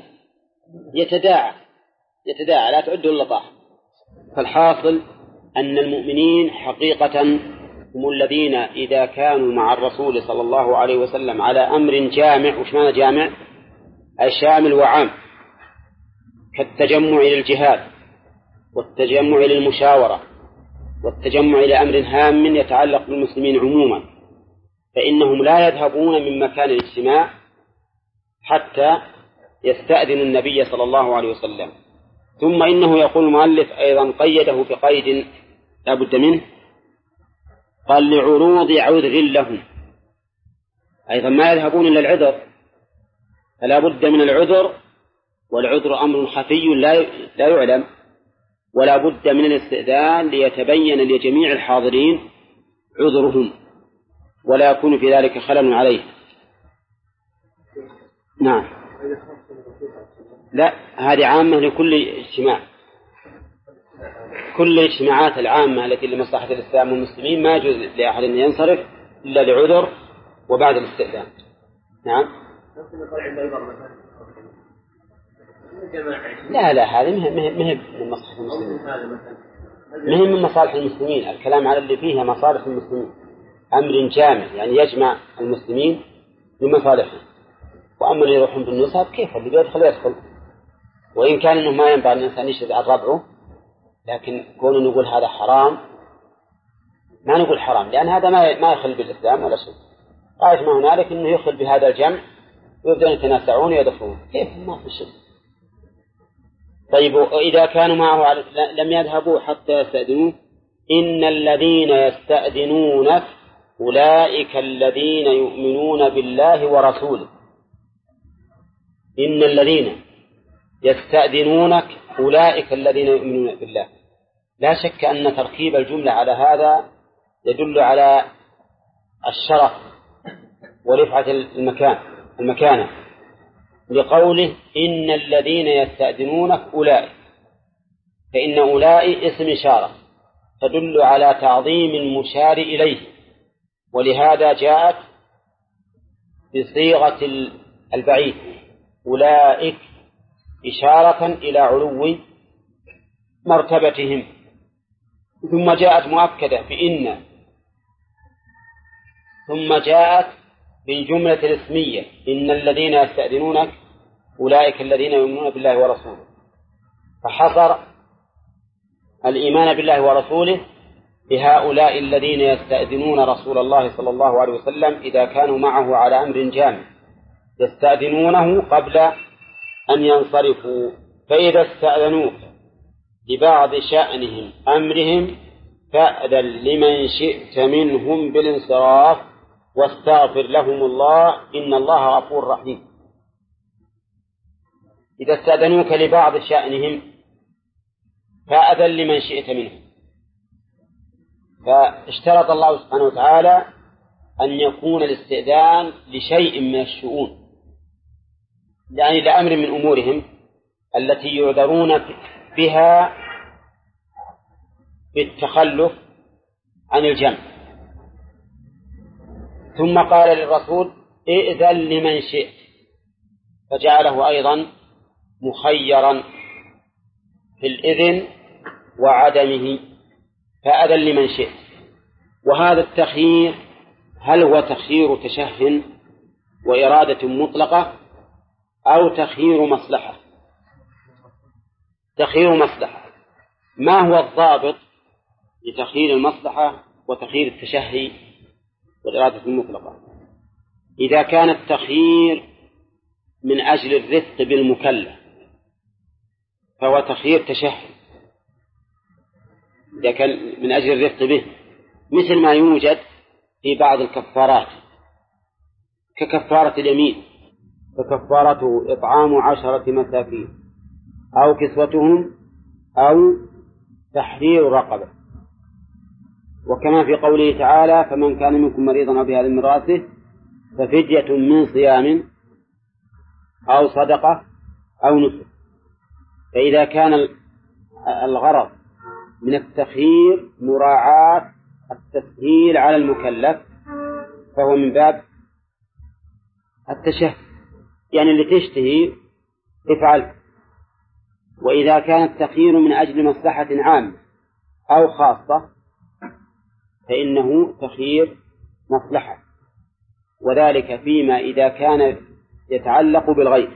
يتداعى لا تعد إلا طاح. فالحاصل أن المؤمنين حقيقة هم الذين إذا كانوا مع الرسول صلى الله عليه وسلم على أمر جامع. وش معنى جامع؟ أي شامل وعام، كالتجمع إلى الجهاد والتجمع إلى المشاورة والتجمع إلى أمر هام يتعلق بالمسلمين عموما، فإنهم لا يذهبون من مكان الاجتماع حتى يستأذن النبي صلى الله عليه وسلم. ثم إنه يقول المؤلف أيضا قيده بقيد لا بد منه، قال لعروض عذر لهم، أيضا ما يذهبون إلا العذر، فلا بد من العذر، والعذر أمر خفي لا يعلم، ولا بد من الاستئذان ليتبين لجميع الحاضرين عذرهم ولا يكون في ذلك خلل عليه. نعم. لا، هذه عامة لكل اجتماع، كل الاجتماعات العامة التي لمصلحة الإسلام والمسلمين ما يجوز لأحد أن ينصرف إلا لعذر وبعد الاستئذان. نعم. لا هذه مهم من مصلحة المسلمين، مهم من مصالح المسلمين. الكلام على اللي فيها مصالح المسلمين، أمر جامع يعني يجمع المسلمين بمصالحهم. وأما اللي يروحون بالنصاب كيف اللي يدخل، وإن كان إنه ما ينبغي الإنسان يشهد على ربعه، لكن كون نقول هذا حرام ما نقول حرام، لأن هذا ما يخل بالإسلام ولا شيء. قائد ما هنالك إنه يخل بهذا الجمع ويبدأ يتناسعون ويدخلون، كيف ما في شيء. طيب وإذا كانوا معه لم يذهبوا حتى يستأذنوه. إن الذين يستأذنونك أولئك الذين يؤمنون بالله ورسوله. إن الذين يستأذنونك أولئك الذين يؤمنون بالله. لا شك أن تركيب الجملة على هذا يدل على الشرف ورفعة المكانة، لقوله إن الذين يستأذنونك أولئك، فإن أولئك اسم إشارة تدل على تعظيم المشار إليه، ولهذا جاءت بصيغة البعيد أولئك إشارة إلى علو مرتبتهم. ثم جاءت مؤكدة بإن، ثم جاءت بالجملة الاسمية إن الذين يستأذنونك أولئك الذين يؤمنون بالله ورسوله، فحصر الإيمان بالله ورسوله بهؤلاء الذين يستأذنون رسول الله صلى الله عليه وسلم إذا كانوا معه على أمر جامع، يستأذنونه قبل أن ينصرفوا. فإذا استأذنوك لبعض شأنهم أمرهم فأذن لمن شئت منهم بالانصراف واستغفر لهم الله إن الله غفور رحيم. إذا استأذنوك لبعض شأنهم فأذن لمن شئت منهم، فاشترط الله سبحانه وتعالى أن يكون الاستئذان لشيء من الشؤون، يعني لأمر من أمورهم التي يعذرون بها بالتخلف عن الجمع. ثم قال للرسول ائذن لمن شئت، فجعله أيضا مخيرا في الإذن وعدمه، فأذن لمن شئت. وهذا التخيير هل هو تخيير تشه وإرادة مطلقة أو تخيير مصلحة؟ تخيير مصلحة. ما هو الضابط لتخيير المصلحة وتخيير التشهي والإرادة المطلقة؟ إذا كان التخيير من أجل الرفق بالمكلف فهو تخيير تشهي، إذا كان من أجل الرفق به، مثل ما يوجد في بعض الكفارات ككفارة اليمين، فكفارته إطعام 10 مساكين أو كسوتهم أو تحرير رقبة. وكما في قوله تعالى فمن كان منكم مريضا أو بهذا من رأسه ففدية من صيام أو صدقة أو نسك. فإذا كان الغرض من التخيير مراعاة التسهيل على المكلف فهو من باب التشهي، يعني اللي تشتهي افعل. وإذا كان التخيير من أجل مصلحة عامة أو خاصة فإنه تخيير مصلحة، وذلك فيما إذا كان يتعلق بالغير.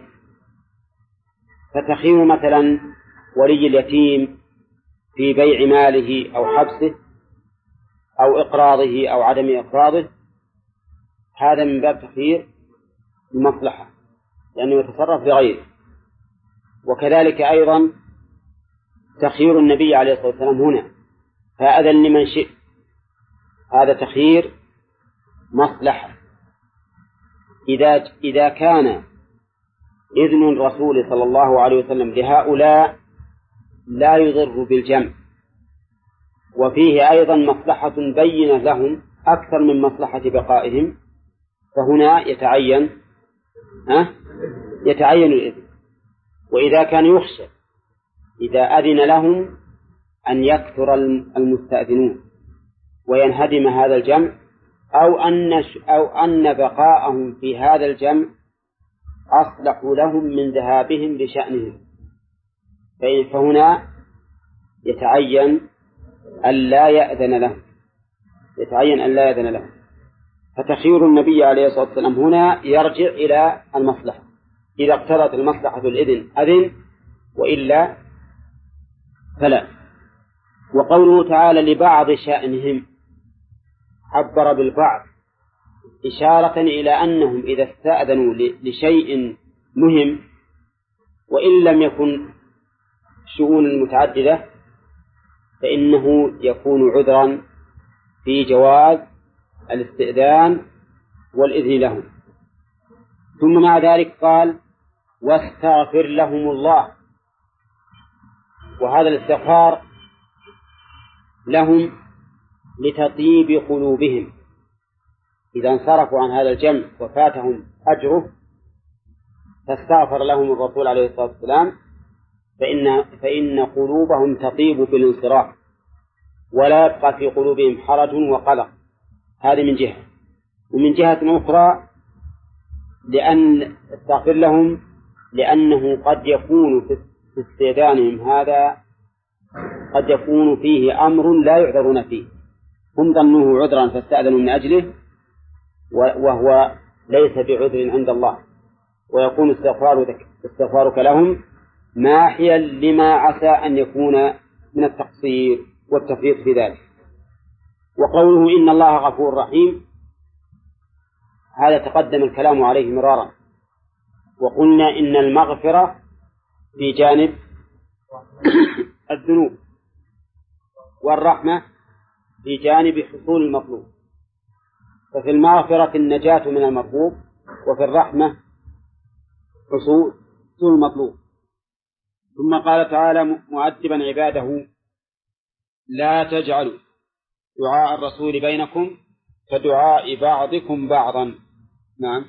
فتخيير مثلا ولي اليتيم في بيع ماله أو حبسه أو إقراضه أو عدم إقراضه هذا من باب تخيير المصلحة لأنه يتصرف بغيره. وكذلك أيضا تخيير النبي عليه الصلاة والسلام هنا فأذن لمن شئ، هذا تخيير مصلحة. إذا كان إذن الرسول صلى الله عليه وسلم لهؤلاء لا يضر بالجمع وفيه أيضا مصلحة بينة لهم أكثر من مصلحة بقائهم فهنا يتعين الإذن. وإذا كان يخشى إذا أذن لهم أن يكثر المستأذنون وينهدم هذا الجمع أو أن بقاءهم في هذا الجمع أصلح لهم من ذهابهم لشأنهم فهنا يتعين أن لا يأذن لهم. فتخيير النبي عليه الصلاة والسلام هنا يرجع إلى المصلحة، إذا اقتضت المصلحة الإذن أذن وإلا فلا. وقوله تعالى لبعض شأنهم عبر بالبعض إشارة إلى أنهم إذا استأذنوا لشيء مهم وإن لم يكن شؤون متعددة فإنه يكون عذرا في جواز الاستئذان والإذن لهم. ثم مع ذلك قال واستغفر لهم الله، وهذا الاستغفار لهم لتطيب قلوبهم إذا انصرفوا عن هذا الجمع وفاتهم أجره فاستغفر لهم الرسول عليه الصلاة والسلام فإن قلوبهم تطيب بالانصراف ولا يبقى في قلوبهم حرج وقلق. هذه من جهة. ومن جهة أخرى لأن استغفر لهم لأنه قد يكون في استئذانهم هذا قد يكون فيه أمر لا يعذرون فيه، هم ظنوه عذرا فاستأذنوا من أجله وهو ليس بعذر عند الله، ويكون استغفارك لهم ماحيا لما عسى أن يكون من التقصير والتفريط في ذلك. وقوله إن الله غفور رحيم هذا تقدم الكلام عليه مرارا، وقلنا إن المغفرة في جانب الذنوب والرحمة في جانب حصول المطلوب، ففي المغفرة النجاة من المطلوب وفي الرحمة حصول المطلوب. ثم قال تعالى مؤدبا عباده لا تجعلوا دعاء الرسول بينكم كدعاء بعضكم بعضا. نعم،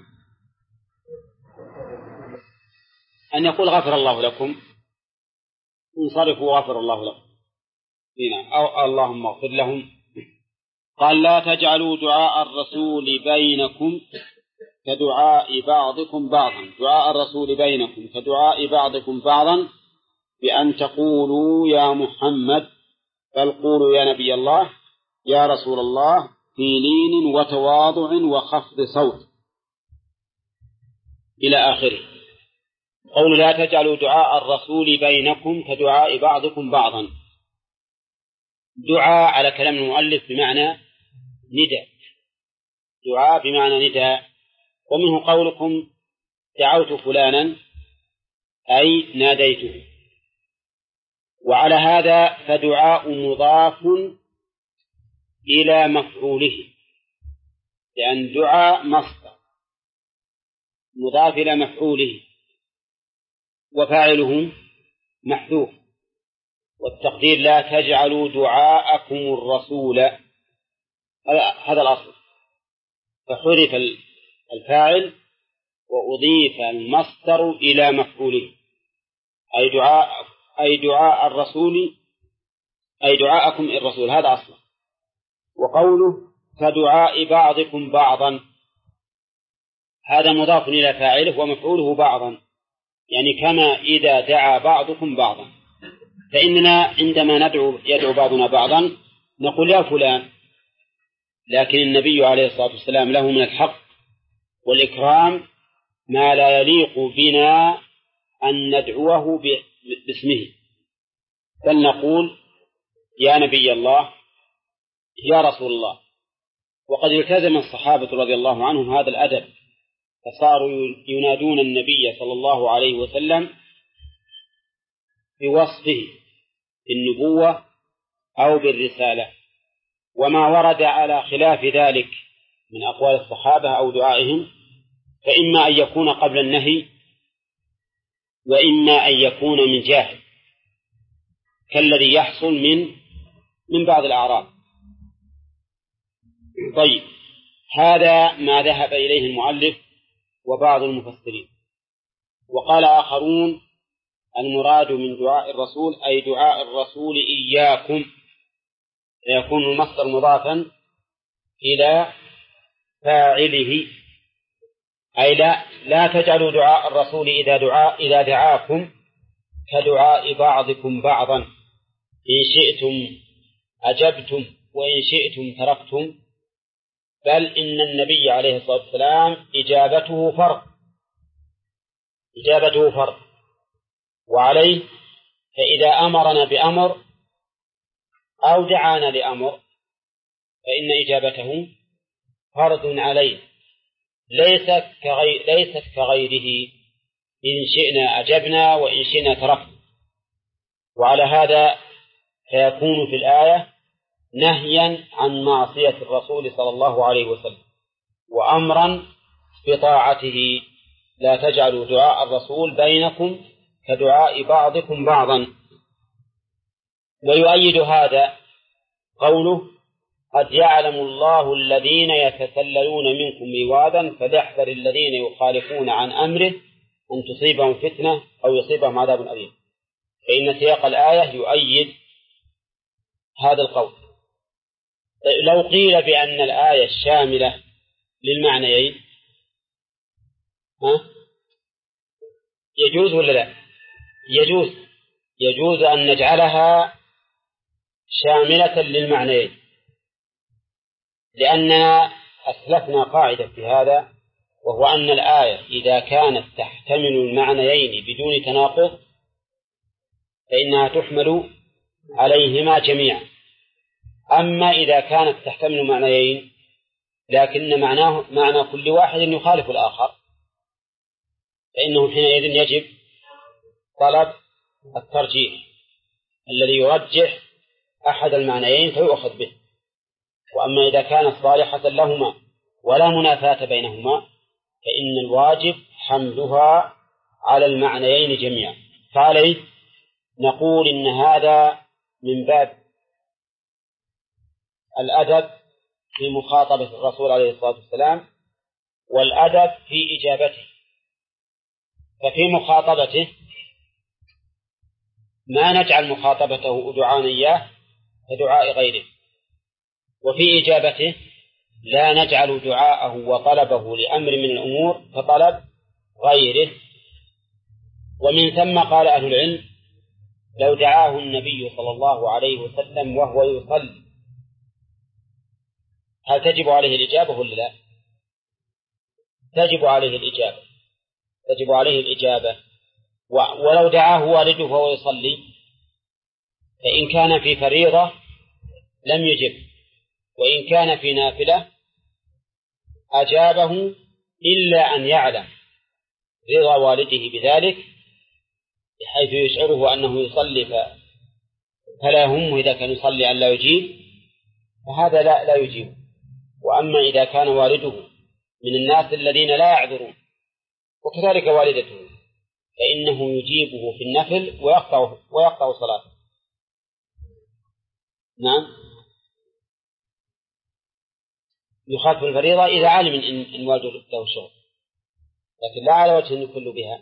أن يقول غفر الله لكم انصرفوا غفر الله لكم أو اللهم اغفر لهم. قال لا تجعلوا دعاء الرسول بينكم كدعاء بعضكم بعضا، دعاء الرسول بينكم كدعاء بعضكم بعضا بأن تقولوا يا محمد بل قولوا يا نبي الله يا رسول الله في لين وتواضع وخفض صوت إلى آخره. قول لا تجعلوا دعاء الرسول بينكم كدعاء بعضكم بعضا، دعاء على كلام المؤلف بمعنى نداء، دعاء بمعنى نداء. ومنه قولكم دعوت فلانا أي ناديته. وعلى هذا فدعاء مضاف إلى مفعوله، لأن دعاء مصدر مضاف إلى مفعوله وفاعله محذوف، والتقدير لا تجعلوا دعاءكم الرسول، هذا الأصل، فحذف الفاعل وأضيف المصدر إلى مفعوله، أي دعاء الرسول، أي دعاءكم الرسول، هذا أصله. وقوله كدعاء بعضكم بعضا، هذا مضاف إلى فاعله ومفعوله بعضا، يعني كما إذا دعا بعضكم بعضا. فإننا عندما يدعو بعضنا بعضا نقول يا فلان، لكن النبي عليه الصلاة والسلام له من الحق والإكرام ما لا يليق بنا أن ندعوه باسمه، بل نقول يا نبي الله، يا رسول الله. وقد التزم الصحابة رضي الله عنهم هذا الأدب، فصاروا ينادون النبي صلى الله عليه وسلم بوصفه بالنبوة أو بالرسالة. وما ورد على خلاف ذلك من أقوال الصحابة أو دعائهم فإما أن يكون قبل النهي، وإما أن يكون من جاهل، كالذي يحصل من بعض الأعراب. طيب، هذا ما ذهب إليه المؤلف وبعض المفسرين. وقال آخرون المراد من دعاء الرسول أي دعاء الرسول إياكم، فيكون المصدر مضافا إلى فاعله، أي لا تجعلوا دعاء الرسول إذا دعاكم كدعاء بعضكم بعضا، إن شئتم أجبتم وإن شئتم تركتم، بل إن النبي عليه الصلاة والسلام إجابته فرض، وعليه فإذا أمرنا بأمر أو دعانا لأمر فإن إجابته فرض عليه، ليست كغيره، إن شئنا أجبنا وإن شئنا تركنا. وعلى هذا فيكون في الآية نهيا عن معصية الرسول صلى الله عليه وسلم، وأمرا بطاعته، لا تجعلوا دعاء الرسول بينكم كدعاء بعضكم بعضا. ويؤيد هذا قوله قد يعلم الله الذين يتسللون منكم لواذا فليحذر الذين يخالفون عن أمره أن تصيبهم فتنة أو يصيبهم عذاب أليم، فإن سياق الآية يؤيد هذا القول. لو قيل بأن الآية الشاملة للمعنيين يجوز ولا لا؟ يجوز أن نجعلها شاملة للمعنيين، لأننا أسلفنا قاعدة في هذا، وهو أن الآية إذا كانت تحتمل المعنيين بدون تناقض فإنها تحمل عليهما جميعا. أما إذا كانت تحتمل معنيين لكن معنى كل واحد يخالف الآخر فإنه حينئذ يجب طلب الترجيح الذي يرجح أحد المعنيين فيؤخذ به. وأما إذا كانت صالحة لهما ولا منافاة بينهما فإن الواجب حملها على المعنيين جميعا. فعليه نقول إن هذا من باب الأدب في مخاطبة الرسول عليه الصلاة والسلام والأدب في إجابته. ففي مخاطبته ما نجعل مخاطبته دعاء إياه كدعاء غيره، وفي إجابته لا نجعل دعاءه وطلبه لأمر من الأمور كطلب غيره. ومن ثم قال أهل العلم لو دعاه النبي صلى الله عليه وسلم وهو يصلي هل تجب عليه الإجابة ولا لا؟ تجب عليه الإجابة. ولو دعاه والده وهو يصلي فإن كان في فريضة لم يجب، وإن كان في نافلة أجابه إلا أن يعلم رضا والده بذلك بحيث يشعره أنه يصلي فلا يهمه إذا كان يصلي أن لا يجيب، فهذا لا يجيب. وأما إذا كان والده من الناس الذين لا يعذرون وكذلك والدته فإنه يجيبه في النفل ويقطع صلاته. نعم، يخالف الفريضة إذا علم إن واجب له شغل، لكن لا على وجه أن يكل بها.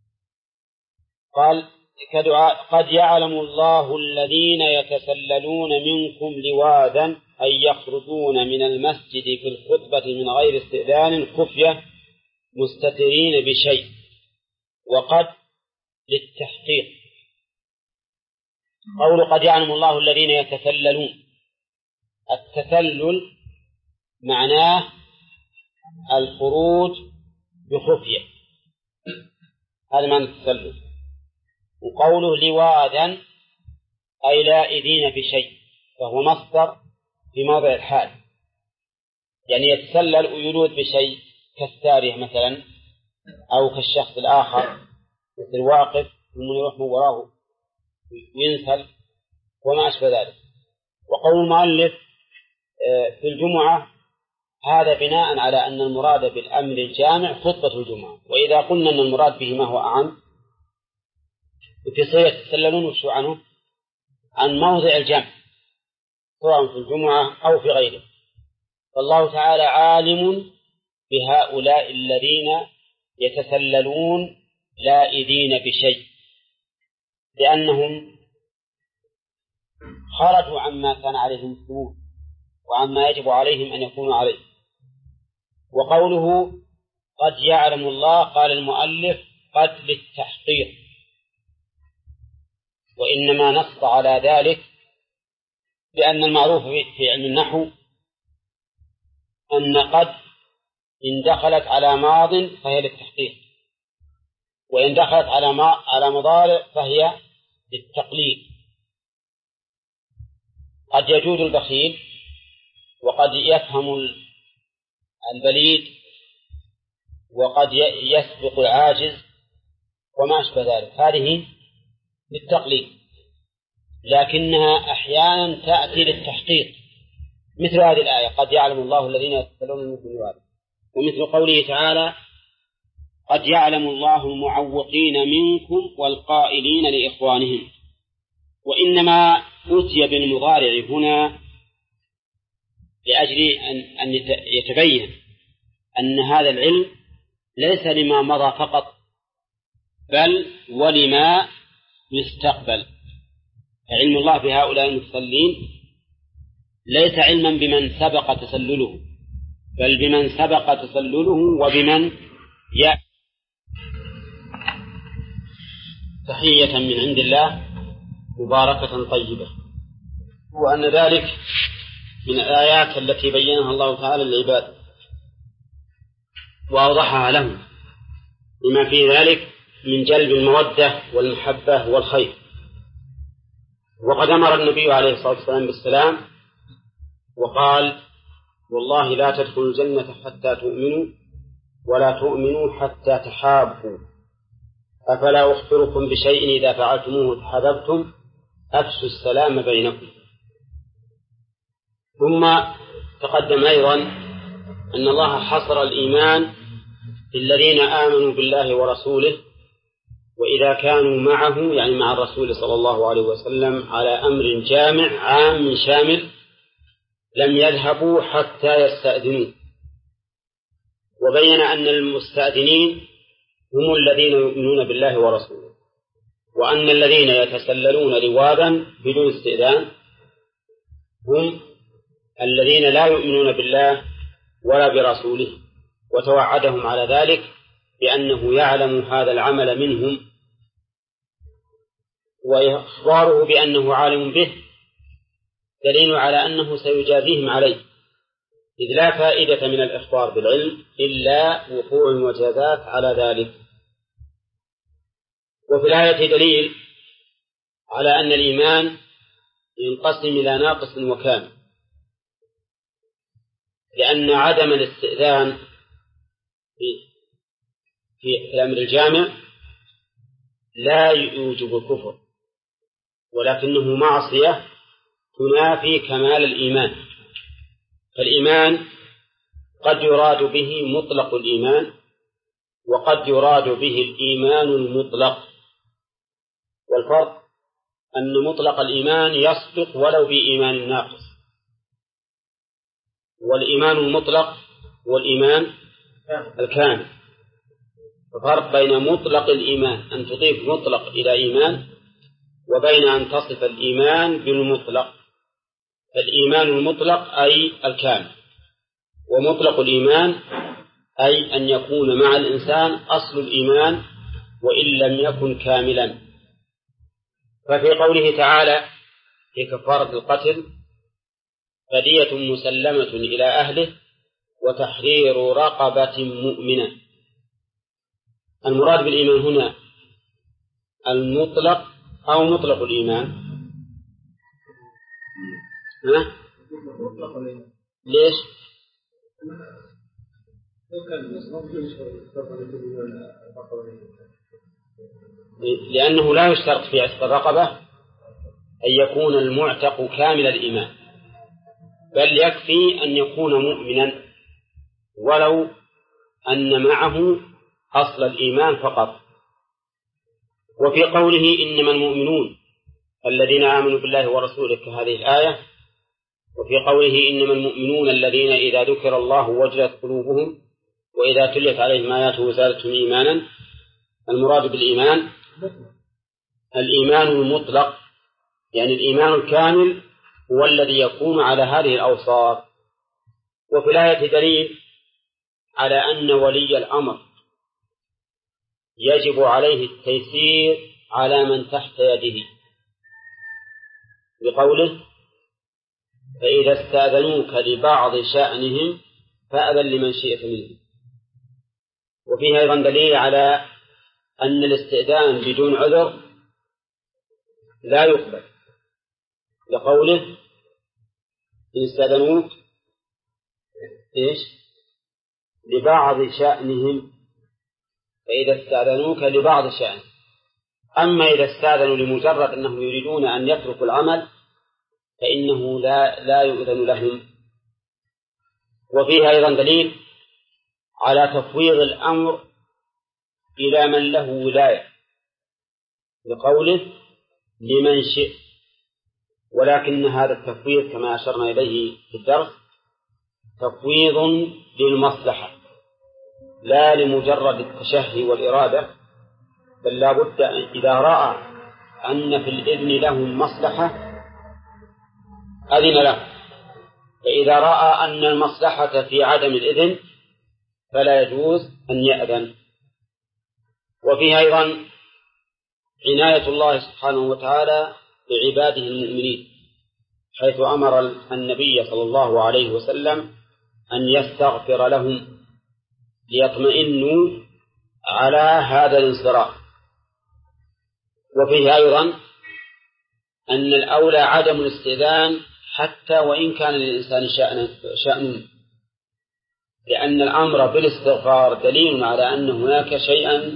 قال كدعاء قد يعلم الله الذين يتسللون منكم لواذا أي يخرجون من المسجد في الخطبة من غير استئذان خفية مستترين بشيء، وقد للتحقيق. قول قد يعلم الله الذين يتسللون، التسلل معناه الخروج بخفية، هذا معنى التسلل. وقوله لواذا أي لائذين بشيء، فهو مصدر في موضع الحال، يعني يتسلل ويلوذ بشيء كالسارية مثلا، أو كالشخص الآخر مثل واقف ثم يروح من وراه وينسل وما أشبه ذلك. وقول المؤلف في الجمعة هذا بناء على أن المراد بالأمر الجامع خطبة الجمعة، وإذا قلنا أن المراد به ما هو أعم في صيغة يتسللون وشو عنه عن موضع الجمع سواء في الجمعة أو في غيره. فالله تعالى عالم بهؤلاء الذين يتسللون لائذين بشيء، لأنهم خرجوا عما كان عليه المسلمون وعما يجب عليهم أن يكونوا عليه. وقوله قد يعلم الله قال المؤلف قد للتحقيق، وإنما نص على ذلك لأن المعروف في علم النحو أن قد إن دخلت على ماض فهي للتحقيق، وإن دخلت على مضارع فهي للتقليل. قد يجود البخيل، وقد يفهم البليد، وقد يسبق العاجز وما أشبه ذلك، هذه للتقليد، لكنها أحيانا تأتي للتحقيق، مثل هذه الآية قد يعلم الله الذين يتسللون منكم لواذا، ومثل قوله تعالى قد يعلم الله المعوقين منكم والقائلين لإخوانهم. وإنما أتي بالمضارع هنا لأجل أن يتبين أن هذا العلم ليس لما مضى فقط، بل ولما يستقبل. علم الله بهؤلاء المتصلين ليس علما بمن سبق تسلله، بل بمن سبق تسلله وبمن يأتي. تحية من عند الله مباركة طيبة. وأن ذلك من الآيات التي بينها الله تعالى للعباد وأوضحها لهم، لما في ذلك من جلب المودة والمحبة والخير. وقد أمر النبي عليه الصلاة والسلام بالسلام وقال والله لا تدخلوا الجنة حتى تؤمنوا ولا تؤمنوا حتى تحابوا، أفلا أخبركم بشيء إذا فعلتموه تحاببتم، أفشوا السلام بينكم. ثم تقدم أيضا أن الله حصر الإيمان للذين آمنوا بالله ورسوله، وإذا كانوا معه يعني مع الرسول صلى الله عليه وسلم على أمر جامع عام شامل لم يذهبوا حتى يستأذنوا. وبين أن المستأذنين هم الذين يؤمنون بالله ورسوله، وأن الذين يتسللون لواذا بدون استئذان هم الذين لا يؤمنون بالله ولا برسوله، وتوعدهم على ذلك بأنه يعلم هذا العمل منهم، وإخباره بأنه عالم به دليل على أنه سيجازيهم عليه، إذ لا فائدة من الإخبار بالعلم إلا وقوع المجازات على ذلك. وفي الآية دليل على أن الإيمان ينقسم إلى ناقص وكامل، لأن عدم الاستئذان في الأمر الجامع لا يوجب الكفر، ولكنه معصية تنافي كمال الإيمان. فالإيمان قد يراد به مطلق الإيمان، وقد يراد به الإيمان المطلق. والفرق أن مطلق الإيمان يسبق ولو بإيمان ناقص، والإيمان المطلق والإيمان الكامل. الفرق بين مطلق الإيمان أن تضيف مطلق إلى إيمان، وبين أن تصف الإيمان بالمطلق. الإيمان المطلق أي الكامل، ومطلق الإيمان أي أن يكون مع الإنسان أصل الإيمان وإن لم يكن كاملا. ففي قوله تعالى في كفارة القتل: فدية مسلمة إلى أهله وتحرير رقبة مؤمنة، المراد بالإيمان هنا المطلق أو مطلق الإيمان؟ ليش؟ لأنه لا يشترط في عتق الرقبة أن يكون المعتق كامل الإيمان، بل يكفي أن يكون مؤمنا ولو أن معه أصل الإيمان فقط. وفي قوله إنما المؤمنون الذين آمنوا بالله ورسوله كهذه الآية، وفي قوله إنما المؤمنون الذين إذا ذكر الله وجلت قلوبهم وإذا تليت عليهم آياته زادتهم إيمانا، المراد بالإيمان الإيمان المطلق، يعني الإيمان الكامل هو الذي يكون على هذه الأوصاف. وفي الآية دليل على أن ولي الأمر يجب عليه التيسير على من تحت يده، بقوله: فإذا استأذنوك لبعض شأنهم فأذن لمن شئت منهم. وفيه أيضا دليل على أن الاستئذان بدون عذر لا يقبل، لقوله: إن استأذنوك لبعض شأنهم، فإذا استأذنوك لبعض شأن. أما إذا استأذنوا لمجرد أنهم يريدون أن يتركوا العمل فإنه لا يؤذن لهم. وفيها أيضا دليل على تفويض الأمر إلى من له ولاية، بقوله: لمن شئ. ولكن هذا التفويض كما أشرنا إليه في الدرس تفويض للمصلحة لا لمجرد التشهي والإرادة، بل لا بد إذا رأى أن في الإذن لهم مصلحة أذن له، فإذا رأى أن المصلحة في عدم الإذن فلا يجوز أن يأذن. وفيها أيضا عناية الله سبحانه وتعالى بعباده المؤمنين، حيث أمر النبي صلى الله عليه وسلم أن يستغفر لهم ليطمئنوا على هذا الانصراف. وفيه أيضا أن الأولى عدم الاستئذان حتى وإن كان للإنسان شأن، لأن الأمر بالاستغفار دليل على أن هناك شيئا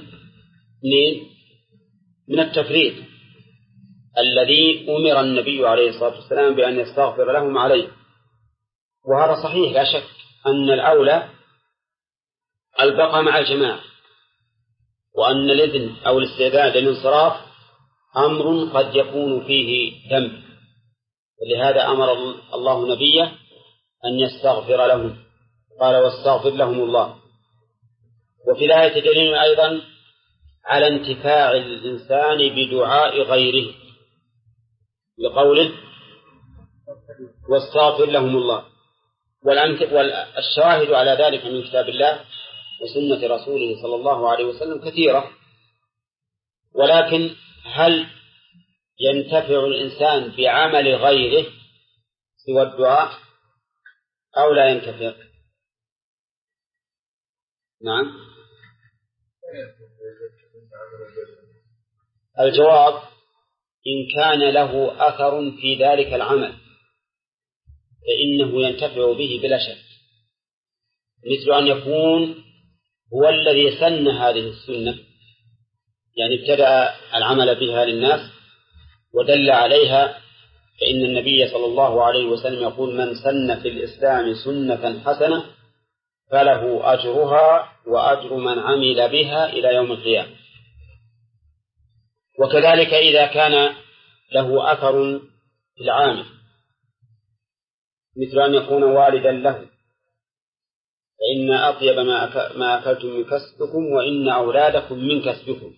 من التفريط الذي أمر النبي عليه الصلاة والسلام بأن يستغفر لهم عليه. وهذا صحيح، لا شك أن الأولى البقاء مع الجماعة، وأن الإذن أو الاستئذان للانصراف أمر قد يكون فيه ذنب، ولهذا أمر الله نبيه أن يستغفر لهم، قال: واستغفر لهم الله. وفي الآية دليل أيضا على انتفاع الإنسان بدعاء غيره، بقوله: واستغفر لهم الله. والشاهد على ذلك من كتاب الله وسنة رسوله صلى الله عليه وسلم كثيرة، ولكن هل ينتفع الإنسان بعمل غيره سوى الدعاء أو لا ينتفع؟ نعم، الجواب: إن كان له أثر في ذلك العمل فإنه ينتفع به بلا شك، مثل أن يكون هو الذي سن هذه السنة، يعني ابتدأ العمل بها للناس ودل عليها، فإن النبي صلى الله عليه وسلم يقول: من سن في الإسلام سنة حسنة فله أجرها وأجر من عمل بها إلى يوم القيامة. وكذلك إذا كان له أثر في العامل، مثل أن يكون والدا له، فإن أطيب ما أكلتم من كسبكم وإن أولادكم من كسبكم،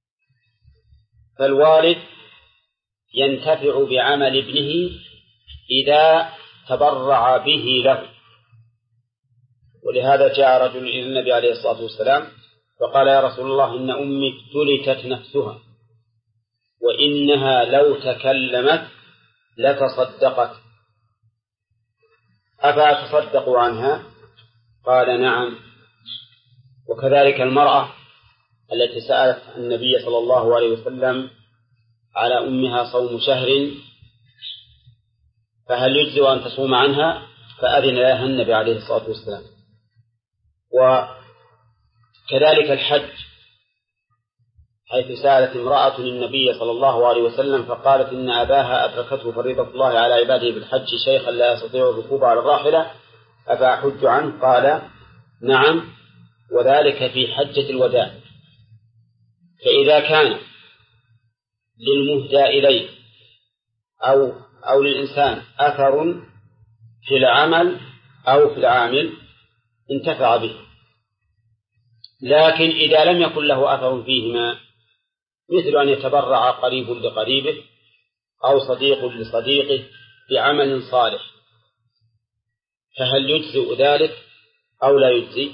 فالوالد ينتفع بعمل ابنه إذا تبرع به له. ولهذا جاء رجل إلى النبي عليه الصلاة والسلام فقال: يا رسول الله، إن أمي افتلتت نفسها وإنها لو تكلمت لتصدقت، أفأتصدق عنها؟ قال: نعم. وكذلك المرأة التي سألت النبي صلى الله عليه وسلم على أمها صوم شهر فهل يجزئ أن تصوم عنها؟ فأذن لها النبي عليه الصلاة والسلام. وكذلك الحج، حيث سألت امرأة النبي صلى الله عليه وسلم فقالت: إن أباها أدركته فريضة الله على عباده بالحج شيخا لا يستطيع الركوب على الراحلة أفأحج عنه؟ قال: نعم، وذلك في حجة الوداع. فإذا كان للمهدى إليه أو للإنسان أثر في العمل أو في العامل انتفع به. لكن إذا لم يكن له أثر فيهما، مثل أن يتبرع قريب لقريبه أو صديق لصديقه بعمل صالح، فهل يجزئ ذلك أو لا يجزي؟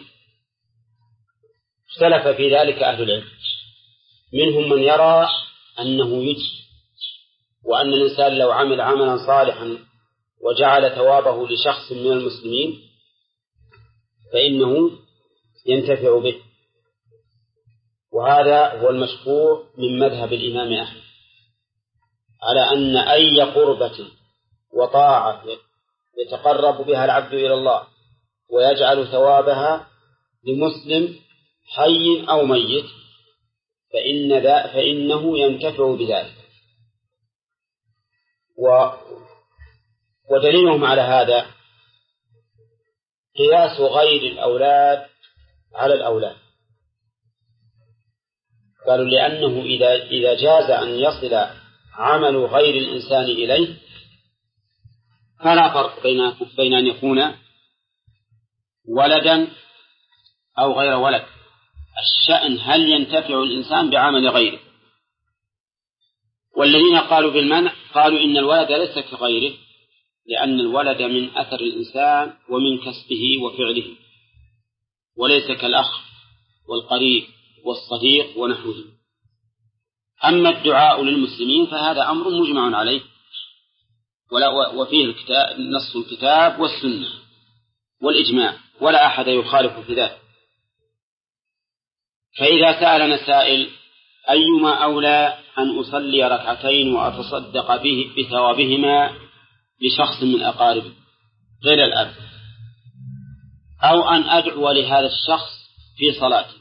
اختلف في ذلك أهل العلم، منهم من يرى أنه يجزي، وأن الإنسان لو عمل عملا صالحا وجعل ثوابه لشخص من المسلمين فإنه ينتفع به، وهذا هو المشهور من مذهب الإمام أحمد، على أن أي قربة وطاعة يتقرب بها العبد إلى الله ويجعل ثوابها لمسلم حي أو ميت فإنه ينتفع بذلك. ودليلهم على هذا قياس غير الأولاد على الأولاد. قالوا: لأنه إذا جاز أن يصل عمل غير الإنسان إليه فلا فرق بين أن يكون ولدا أو غير ولد. الشأن هل ينتفع الإنسان بعمل غيره. والذين قالوا بالمنع قالوا إن الولد ليس كغيره، لأن الولد من أثر الإنسان ومن كسبه وفعله، وليس كالأخ والقريب والصديق ونحوه. أما الدعاء للمسلمين فهذا أمر مجمع عليه، وفيه نص الكتاب والسنة والإجماع، ولا أحد يخالف في ذلك. فإذا سألنا سائل: أيما أولى أن أصلي ركعتين وأتصدق بثوابهما لشخص من أقاربي غير الأب، أو أن أدعو لهذا الشخص في صلاتي؟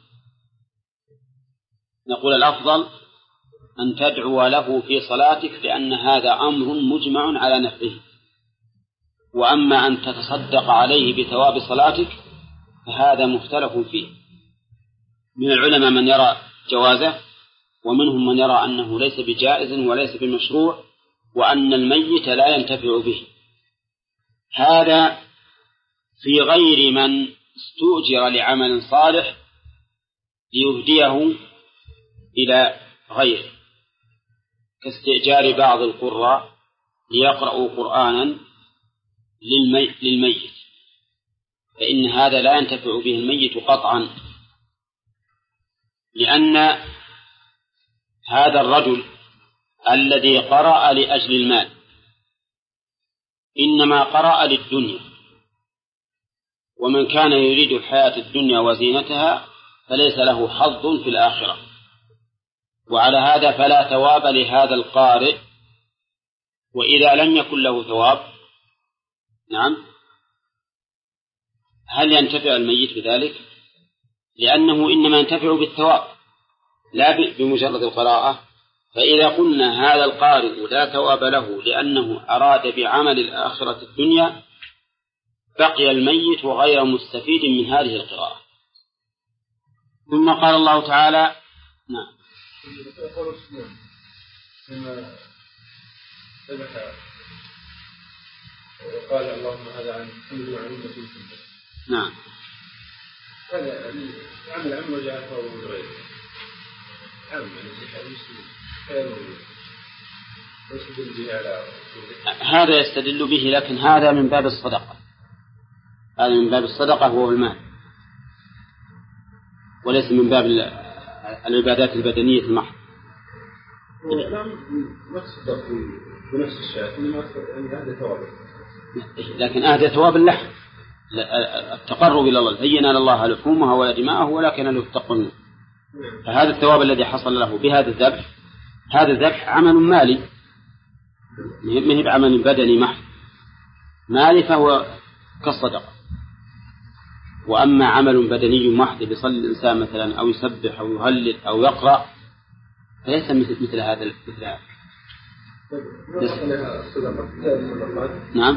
نقول: الأفضل أن تدعو له في صلاتك، لأن هذا أمر مجمع على نفعه. وأما أن تتصدق عليه بثواب صلاتك فهذا مختلف فيه، من العلماء من يرى جوازه، ومنهم من يرى أنه ليس بجائز وليس بمشروع، وأن الميت لا ينتفع به. هذا في غير من استؤجر لعمل صالح ليهديه إلى غيره، كاستئجار بعض القراء ليقرأوا قرآنا للميت، فإن هذا لا ينتفع به الميت قطعا، لأن هذا الرجل الذي قرأ لأجل المال إنما قرأ للدنيا، ومن كان يريد الحياة الدنيا وزينتها فليس له حظ في الآخرة. وعلى هذا فلا ثواب لهذا القارئ. وإذا لم يكن له ثواب، نعم، هل ينتفع الميت بذلك؟ لأنه إنما ينتفع بالثواب لا بمجرد القراءة. فإذا قلنا هذا القارئ لا ثواب له لأنه أراد بعمل الآخرة الدنيا، بقي الميت وغير مستفيد من هذه القراءة. ثم قال الله تعالى نعم قال اللهم هذا عن كل معلومة نعم هذا عمل عم وجاءته من غيره عم هذا يستدل به، لكن هذا من باب الصدقة، هذا من باب الصدقة وهو المال، وليس من باب العبادات البدنية المحض. بنفس الشيء هذا ثواب، لكن أهدى ثواب اللحم، التقرب إلى الله، هينا الله لحومها ولا دماءه ولكن له التقوى. فهذا الثواب الذي حصل له بهذا الذبح، هذا الذبح عمل مالي، ما هي بعمل بدني محض، مالي فهو كالصدقة. وأما عمل بدني محض يصلي الإنسان مثلا أو يسبح أو يهلل أو يقرأ فليس مثل هذا. نعم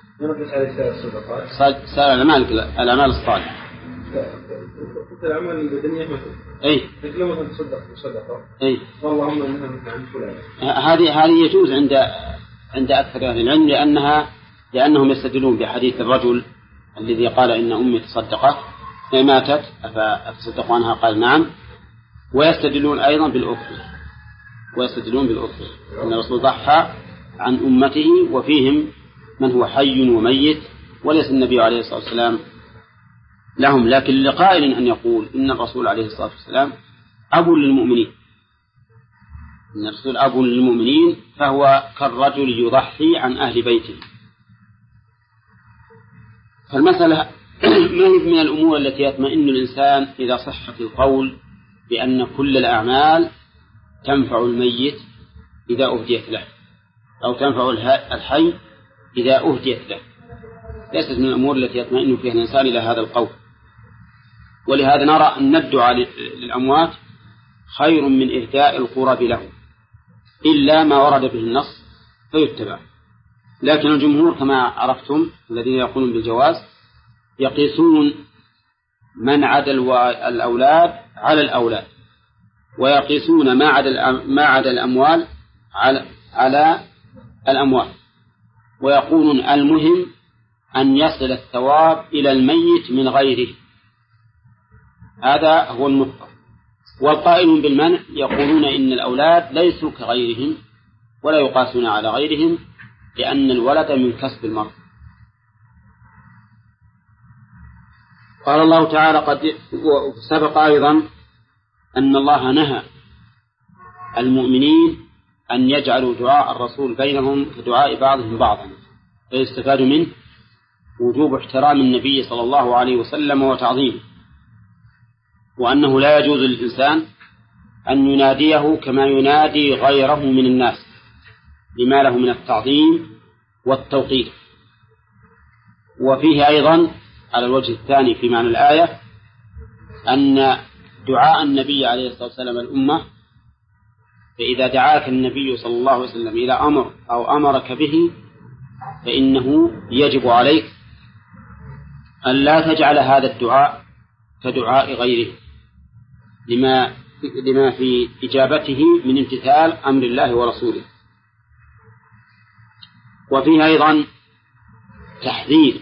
سأل الأعمال الصالحة. الأعمال البدنية مثل لكن لما تصدق بصدقة واللهم إنها مثل عن فلان، هذه يجوز عند أكثر أهل العلم، لأنهم يستدلون بحديث الرجل الذي قال إن أمي تصدقت ماتت أفتصدق عنها، قال نعم. ويستدلون أيضا بالأخرى، أن الرسول ضحى عن أمته وفيهم من هو حي وميت، وليس النبي عليه الصلاة والسلام لهم، لكن لقائل أن يقول إن الرسول عليه الصلاة والسلام أب للمؤمنين، إن الرسول أب للمؤمنين، فهو كالرجل يضحي عن أهل بيته. فالمسألة ما هي من الأمور التي يطمئن الإنسان إذا صحت القول بأن كل الأعمال تنفع الميت إذا أهديت له أو تنفع الحي إذا أهديت له، ليست من الأمور التي يطمئن فيها الإنسان إلى هذا القول. ولهذا نرى أن الدعاء للأموات خير من إهداء القرب له، إلا ما ورد به النص فيتبع. لكن الجمهور كما عرفتم الذين يقولون بالجواز يقيسون من عدا الأولاد على الأولاد، ويقيسون ما عدا الأموال على الأموال، ويقولون المهم أن يصل الثواب إلى الميت من غيره، هذا هو النقطة. والقائلون بالمنع يقولون إن الأولاد ليسوا كغيرهم ولا يقاسون على غيرهم، لأن الولد من كسب المرء. قال الله تعالى قد سبق أيضا أن الله نهى المؤمنين أن يجعلوا دعاء الرسول بينهم كدعاء بعضهم بعضا، فيستفاد منه وجوب احترام النبي صلى الله عليه وسلم وتعظيمه، وأنه لا يجوز للإنسان أن يناديه كما ينادي غيره من الناس لما له من التعظيم والتوقير. وفيه أيضا على الوجه الثاني في معنى الآية أن دعاء النبي عليه الصلاة والسلام الأمة، فإذا دعاك النبي صلى الله عليه وسلم إلى أمر أو أمرك به فإنه يجب عليك أن لا تجعل هذا الدعاء كدعاء غيره لما في إجابته من امتثال أمر الله ورسوله. وفيه أيضا تحذير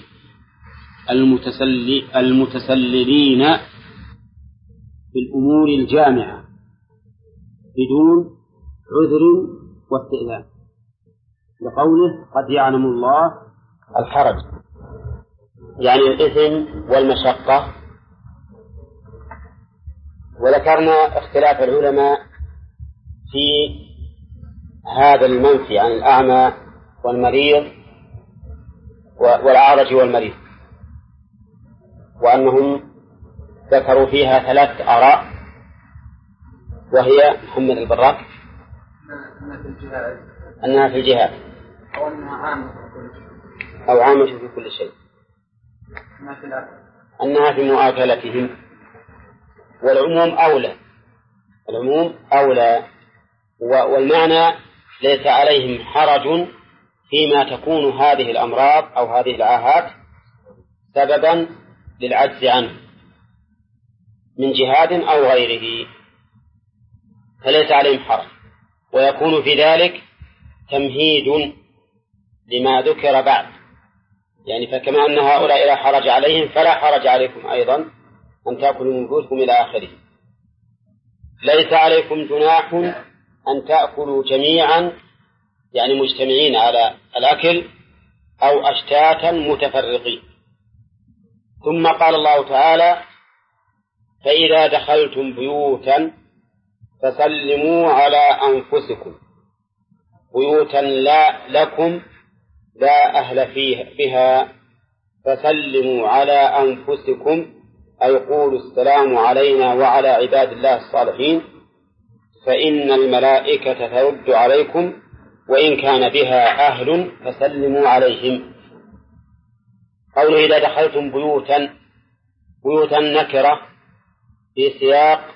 المتسللين بالأمور الجامعة بدون عذر واستئذان، لقوله قد يعلم الله الحرج، يعني الإثم والمشقة. وذكرنا اختلاف العلماء في هذا المنفي عن الأعمى والمريض والأعرج والمريض، وأنهم ذكروا فيها 3 آراء، وهي محمد البراك أنها في الجهاد أو عامة في كل شيء، أنها في مؤاكلتهم، والعموم أولى، والمعنى ليس عليهم حرج فيما تكون هذه الأمراض أو هذه العاهات سببا للعجز عنه من جهاد أو غيره فليس عليهم حرج، ويكون في ذلك تمهيد لما ذكر بعد، يعني فكما أن هؤلاء لا حرج عليهم فلا حرج عليكم أيضا أن تأكلوا من بيوتكم إلى آخره. ليس عليكم جناح أن تأكلوا جميعا يعني مجتمعين على الأكل أو أشتاتا متفرقين. ثم قال الله تعالى: فإذا دخلتم بيوتا فسلموا على أنفسكم، بيوتا لا لكم لا أهل بها، فسلموا على أنفسكم أي قولوا السلام علينا وعلى عباد الله الصالحين، فإن الملائكة ترد عليكم وإن كان بها أهل فسلموا عليهم. قوله إذا دخلتم بيوتا نكرة في سياق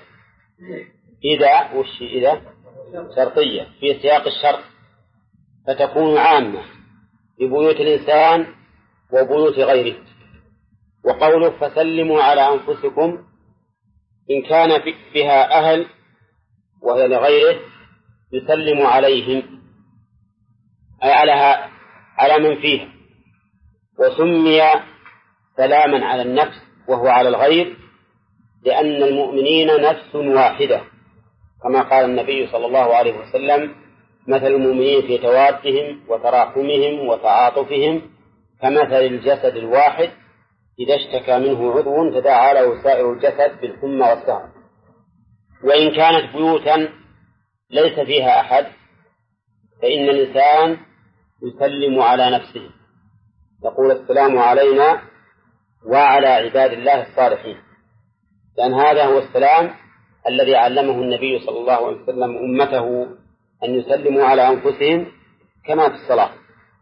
إذا شرطية في سياق الشرط، فتكون عامة لبيوت الإنسان وبيوت غيره. وقوله فسلموا على أنفسكم إن كان بها أهل وهي لغيره يسلم عليهم أي على من فيها. وسمي سلاما على النفس وهو على الغير لأن المؤمنين نفس واحدة، كما قال النبي صلى الله عليه وسلم: مثل المؤمنين في توادهم وتراحمهم وتعاطفهم كمثل الجسد الواحد إذا اشتكى منه عضو تداعى له سائر الجسد بالحمى والسهر. وإن كانت بيوتا ليس فيها أحد فإن الإنسان يسلم على نفسه، يقول السلام علينا وعلى عباد الله الصالحين، لأن هذا هو السلام الذي علمه النبي صلى الله عليه وسلم أمته أن يسلموا على أنفسهم كما في الصلاة.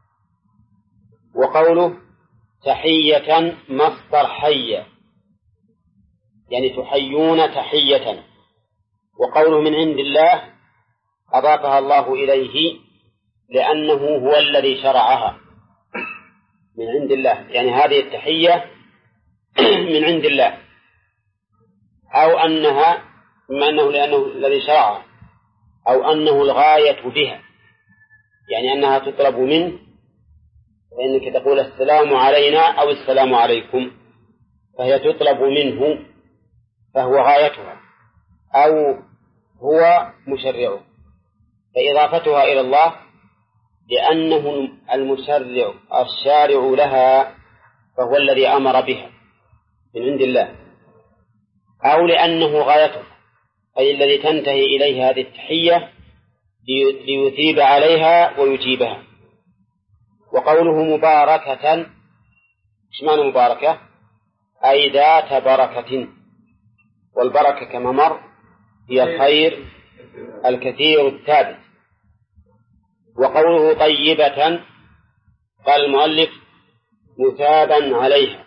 وقوله تحية مصدر حية يعني تحيون تحية. وقوله من عند الله أضافها الله إليه لأنه هو الذي شرعها، من عند الله يعني هذه التحية من عند الله، أو أنها بما أنه لأنه الذي شرعها، أو أنه الغاية بها يعني أنها تطلب منه، فإنك تقول السلام علينا أو السلام عليكم فهي تطلب منه فهو غايتها أو هو مشرعه، فإضافتها إلى الله لأنه المشرع الشارع لها فهو الذي أمر بها من عند الله، أو لأنه غايته أي الذي تنتهي إليه هذه التحية ليثيب عليها ويجيبها. وقوله مباركة، إيش معنى مباركة؟ أي ذات بركة، والبركة كما مر هي الخير الكثير الثابت. وقوله طيبة قال المؤلف مثابا عليها،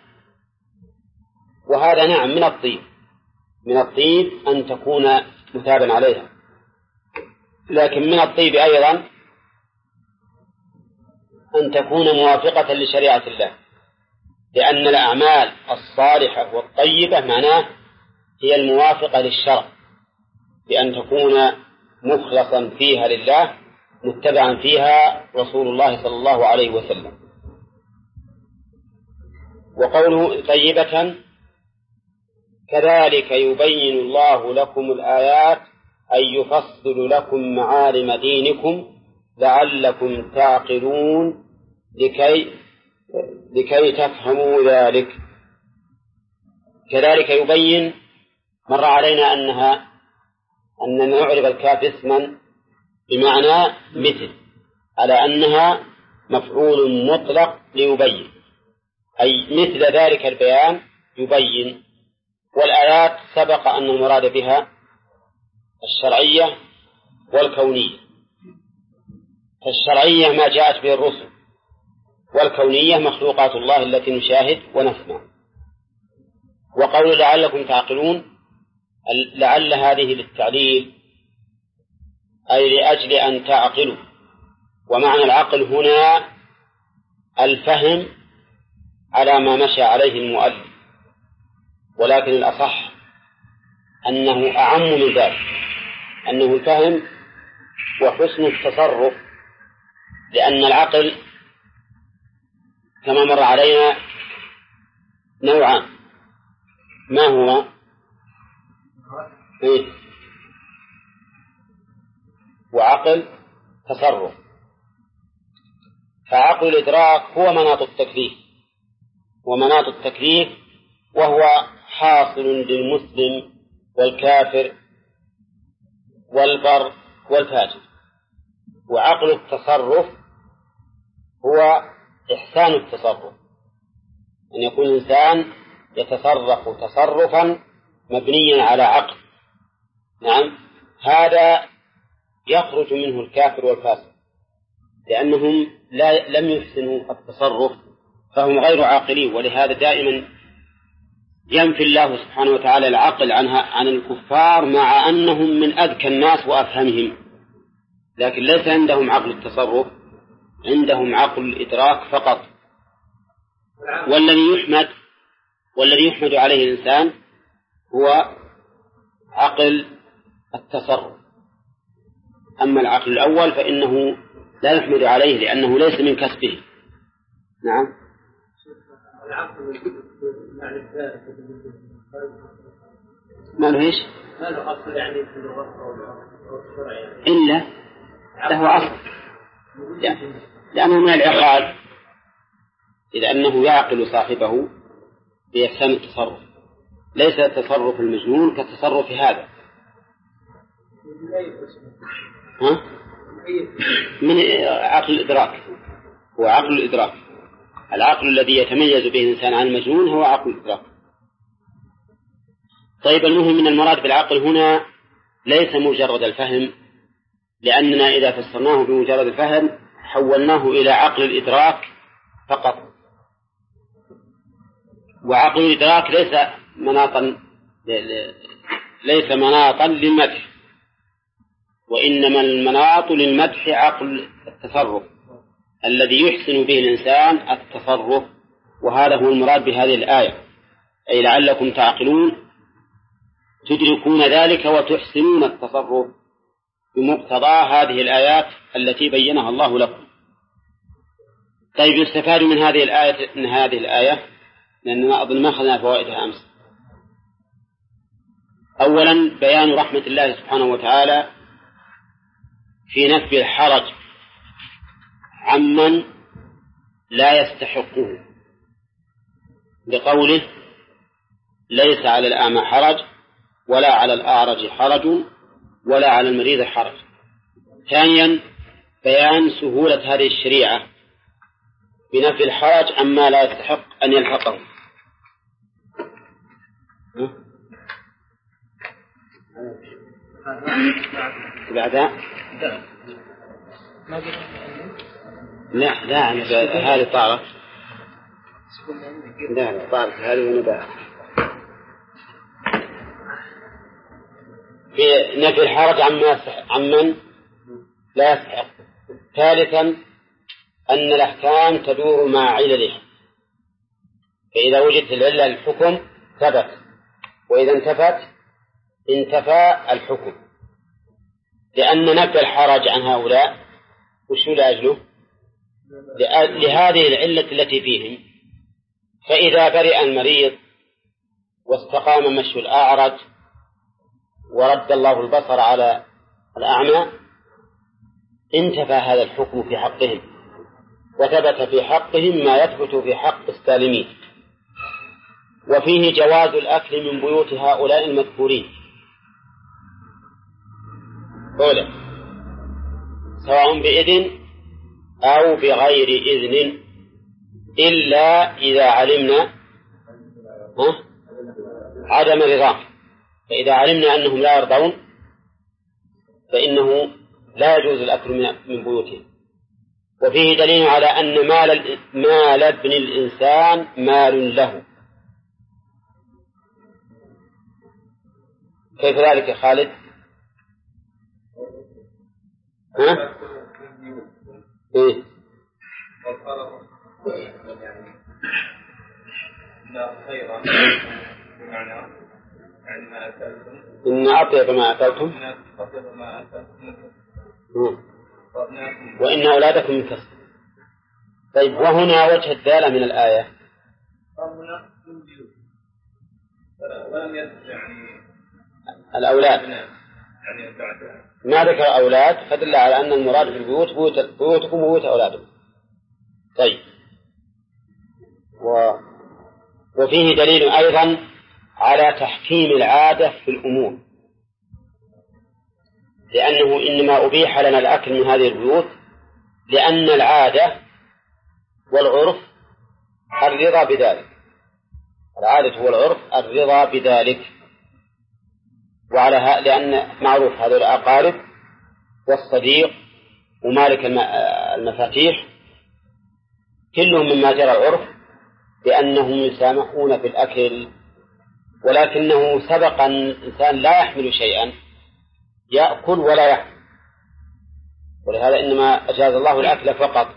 وهذا نعم من الطيب أن تكون مثابا عليها، لكن من الطيب أيضا أن تكون موافقة لشريعة الله، لأن الأعمال الصالحة والطيبة معناه هي الموافقة للشرع، بأن تكون مخلصا فيها لله متبعا فيها رسول الله صلى الله عليه وسلم. وقوله طيبة كذلك يبين الله لكم الآيات أي يفصل لكم معالم دينكم لعلكم تعقلون لكي تفهموا ذلك. كذلك يبين مر علينا أن نعرب الكاف اسما بمعنى مثل على أنها مفعول مطلق ليبين، أي مثل ذلك البيان يبين. والآيات سبق أن المراد بها الشرعية والكونية، فالشرعية ما جاءت به الرسل، والكونية مخلوقات الله التي نشاهد ونسمع. وقول لعلكم تعقلون لعل هذه للتعليل أي لأجل أن تعقلوا، ومعنى العقل هنا الفهم على ما مشى عليه المؤلف، ولكن الأصح أنه أعم من ذلك، أنه الفهم وحسن التصرف، لأن العقل كما مر علينا نوعان. ما هو؟ وعقل تصرف. فعقل الإدراك هو مناط التكليف، ومناط التكليف وهو حاصل للمسلم والكافر والبر والفاجر. وعقل التصرف هو إحسان التصرف، أن يكون الإنسان يتصرف تصرفا مبنيا على عقل. نعم، هذا يخرج منه الكافر والفاسق، لأنهم لم يحسنوا التصرف فهم غير عاقلين. ولهذا دائما ينفي الله سبحانه وتعالى العقل عن الكفار، مع أنهم من أذكى الناس وأفهمهم، لكن ليس عندهم عقل التصرف، عندهم عقل الإدراك فقط. والذي يحمد عليه الإنسان هو عقل التصرف. أما العقل الأول فإنه لا يحمد عليه لأنه ليس من كسبه. نعم. ما له إيش؟ ما له أصل يعني في اللغة أو الشرع يعني. إلا له أصل، لأنه من العقاد، إذ أنه يعقل صاحبه بإحسان التصرف، ليس تصرف المجنون كتصرف هذا. ها؟ من عقل الإدراك، هو عقل الإدراك. العقل الذي يتميز به الإنسان عن المجنون هو عقل الإدراك. طيب، المهم من المراد بالعقل هنا ليس مجرد الفهم، لأننا إذا فسرناه بمجرد الفهم حولناه إلى عقل الإدراك فقط. وعقل الإدراك ليس مناطا للمدح، وإنما المناط للمدح عقل التصرف الذي يحسن به الإنسان التصرف. وهذا هو المراد بهذه الآية، أي لعلكم تعقلون تدركون ذلك وتحسنون التصرف بمقتضى هذه الآيات التي بينها الله لكم. طيب، يستفاد من هذه الآية لأننا أظن ما أخذنا فوائدها أمس. أولا، بيان رحمة الله سبحانه وتعالى في نفي الحرج عمن لا يستحقه، بقوله ليس على الأعمى حرج ولا على الأعرج حرج ولا على المريض حرج. ثانيا، بيان سهولة هذه الشريعة بنفي الحرج عما لا يستحق أن يلحقه. بعدها لا هذه طارت، لا طارت هذه ونباع في نفي الحرج عمن لا يستحق. ثالثا، أن الأحكام تدور مع علله، فإذا وجدت العلة الحكم ثبت، وإذا انتفى الحكم، لأن نفي الحرج عن هؤلاء وش لأجله؟ لهذه العلة التي فيهم. فإذا برئ المريض واستقام مشي الأعرج ورد الله البصر على الأعمى انتفى هذا الحكم في حقهم، وثبت في حقهم ما يثبت في حق السالمين. وفيه جواز الأكل من بيوت هؤلاء المذكورين أولا، سواء بإذن أو بغير إذن، إلا إذا علمنا عدم رضاه. فإذا علمنا أنهم لا يرضون فإنه لا يجوز الأكل من بيوتهم. وفيه دليل على أن مال ابن الإنسان مال له. كيف ذلك يا خالد؟ إيه؟ خيرا بمعنى يعني ما أكلتم إن أطيب ما أكلتم وإن أولادكم من كسب. طيب وهنا وجه الدالة من الآية ولم يذكر يعني الأولاد، ما ذكر أولاد فدل على أن المراد في البيوت بيوتكم وبيوت أولادكم. طيب وفيه دليل أيضا على تحكيم العادة في الأمور، لأنه إنما أبيح لنا الأكل من هذه البيوت لأن العادة والعرف الرضا بذلك، العادة والعرف الرضا بذلك. وعلى لأن معروف هذول الأقارب والصديق ومالك المفاتيح كلهم مما جرى العرف بأنهم يسامحون في الأكل، ولكنه سبق أن الإنسان لا يحمل شيئا يأكل ولا يحمل، ولهذا إنما أجاز الله الأكل فقط.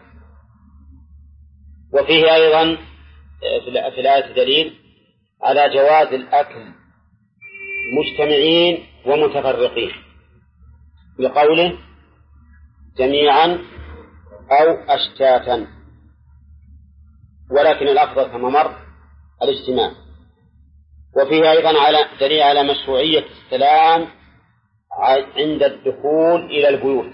وفيه أيضا في الآية دليل على جواز الأكل مجتمعين ومتفرقين بقوله جميعا أو أشتاتا، ولكن الأفضل كما مر الاجتماع. وفيه أيضا دليل على مشروعية السلام عند الدخول إلى البيوت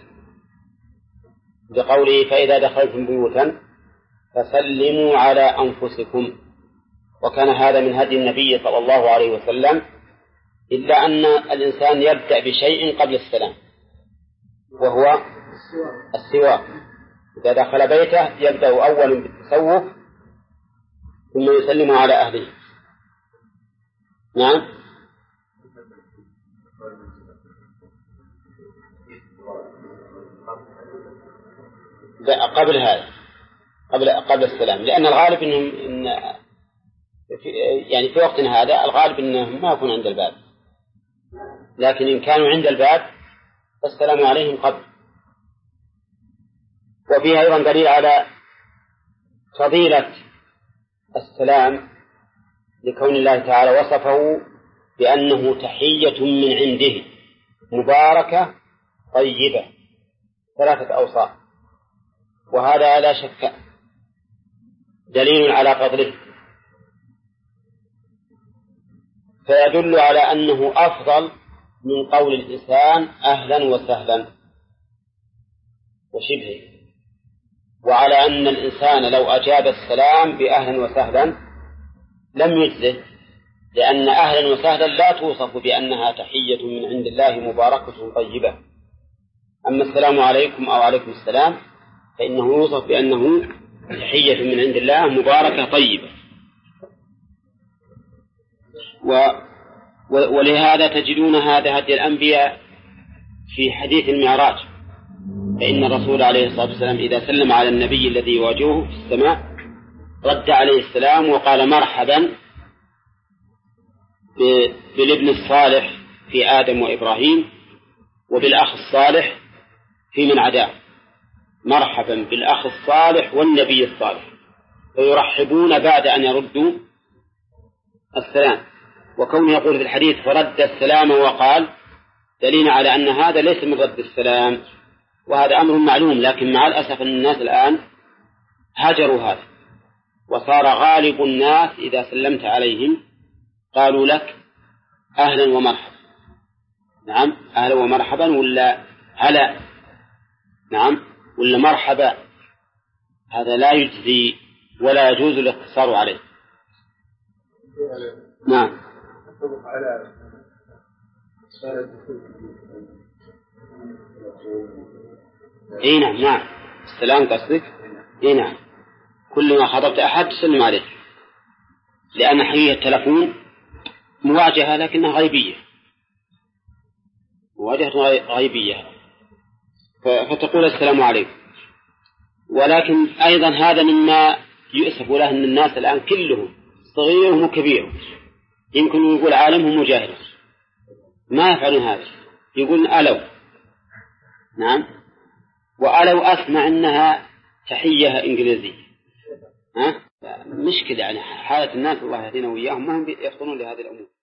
بقوله فإذا دخلتم بيوتا فسلموا على أنفسكم. وكان هذا من هدي النبي صلى الله عليه وسلم، إلا أن الإنسان يبدأ بشيء قبل السلام وهو السواك. إذا دخل بيته يبدأ أولا بالتسوق ثم يسلم على أهله. نعم. قبل هذا قبل السلام، لأن الغالب إن يعني في وقتنا هذا الغالب إنهم ما يكون عند الباب، لكن إن كانوا عند الباب فالسلام عليهم قبل. وفيها أيضا دليل على فضيلة السلام لكون الله تعالى وصفه بأنه تحية من عنده مباركة طيبة، 3 أوصاف، وهذا لا شك دليل على فضله، فيدل على أنه أفضل من قول الإنسان أهلا وسهلا وشبهه، وعلى أن الإنسان لو أجاب السلام بأهلا وسهلا لم يجزه، لأن أهلا وسهلا لا توصف بأنها تحية من عند الله مباركة طيبة. أما السلام عليكم أو عليكم السلام فإنه يوصف بأنه تحية من عند الله مباركة طيبة. ولهذا تجدون هذا هدي الأنبياء في حديث المعراج، فإن الرسول عليه الصلاة والسلام إذا سلم على النبي الذي يواجهه في السماء رد عليه السلام وقال مرحبا بالابن الصالح في آدم وإبراهيم وبالأخ الصالح في من عداه، مرحبا بالأخ الصالح والنبي الصالح، فيرحبون بعد أن يردوا السلام. وكونه يقول في الحديث فرد السلام وقال دليل على أن هذا ليس من رد السلام، وهذا أمر معلوم، لكن مع الأسف أن الناس الآن هجروا هذا، وصار غالب الناس إذا سلمت عليهم قالوا لك أهلا ومرحبا. نعم، أهلا ومرحبا ولا هلا، نعم، ولا مرحبا، هذا لا يجزي ولا يجوز الاقتصار عليه. نعم. اي نعم، نعم، السلام قصدك؟ اي نعم، كل ما خطبت أحد تسلم عليه، لأن حقيقة التلفون مواجهة لكنها غيبية، مواجهة غيبية، فتقول السلام عليكم. ولكن أيضا هذا مما يؤسف له أن الناس الآن كلهم صغيرهم وكبيرهم يمكن يقول عالمهم وجاهلهم ما يفعلون هذا، يقولون ألو. نعم، وألو أسمع أنها تحية إنجليزية. ها؟ مشكلة يعني حالة الناس الله يهدينا وإياهم ما هم يفطنون لهذه الأمور.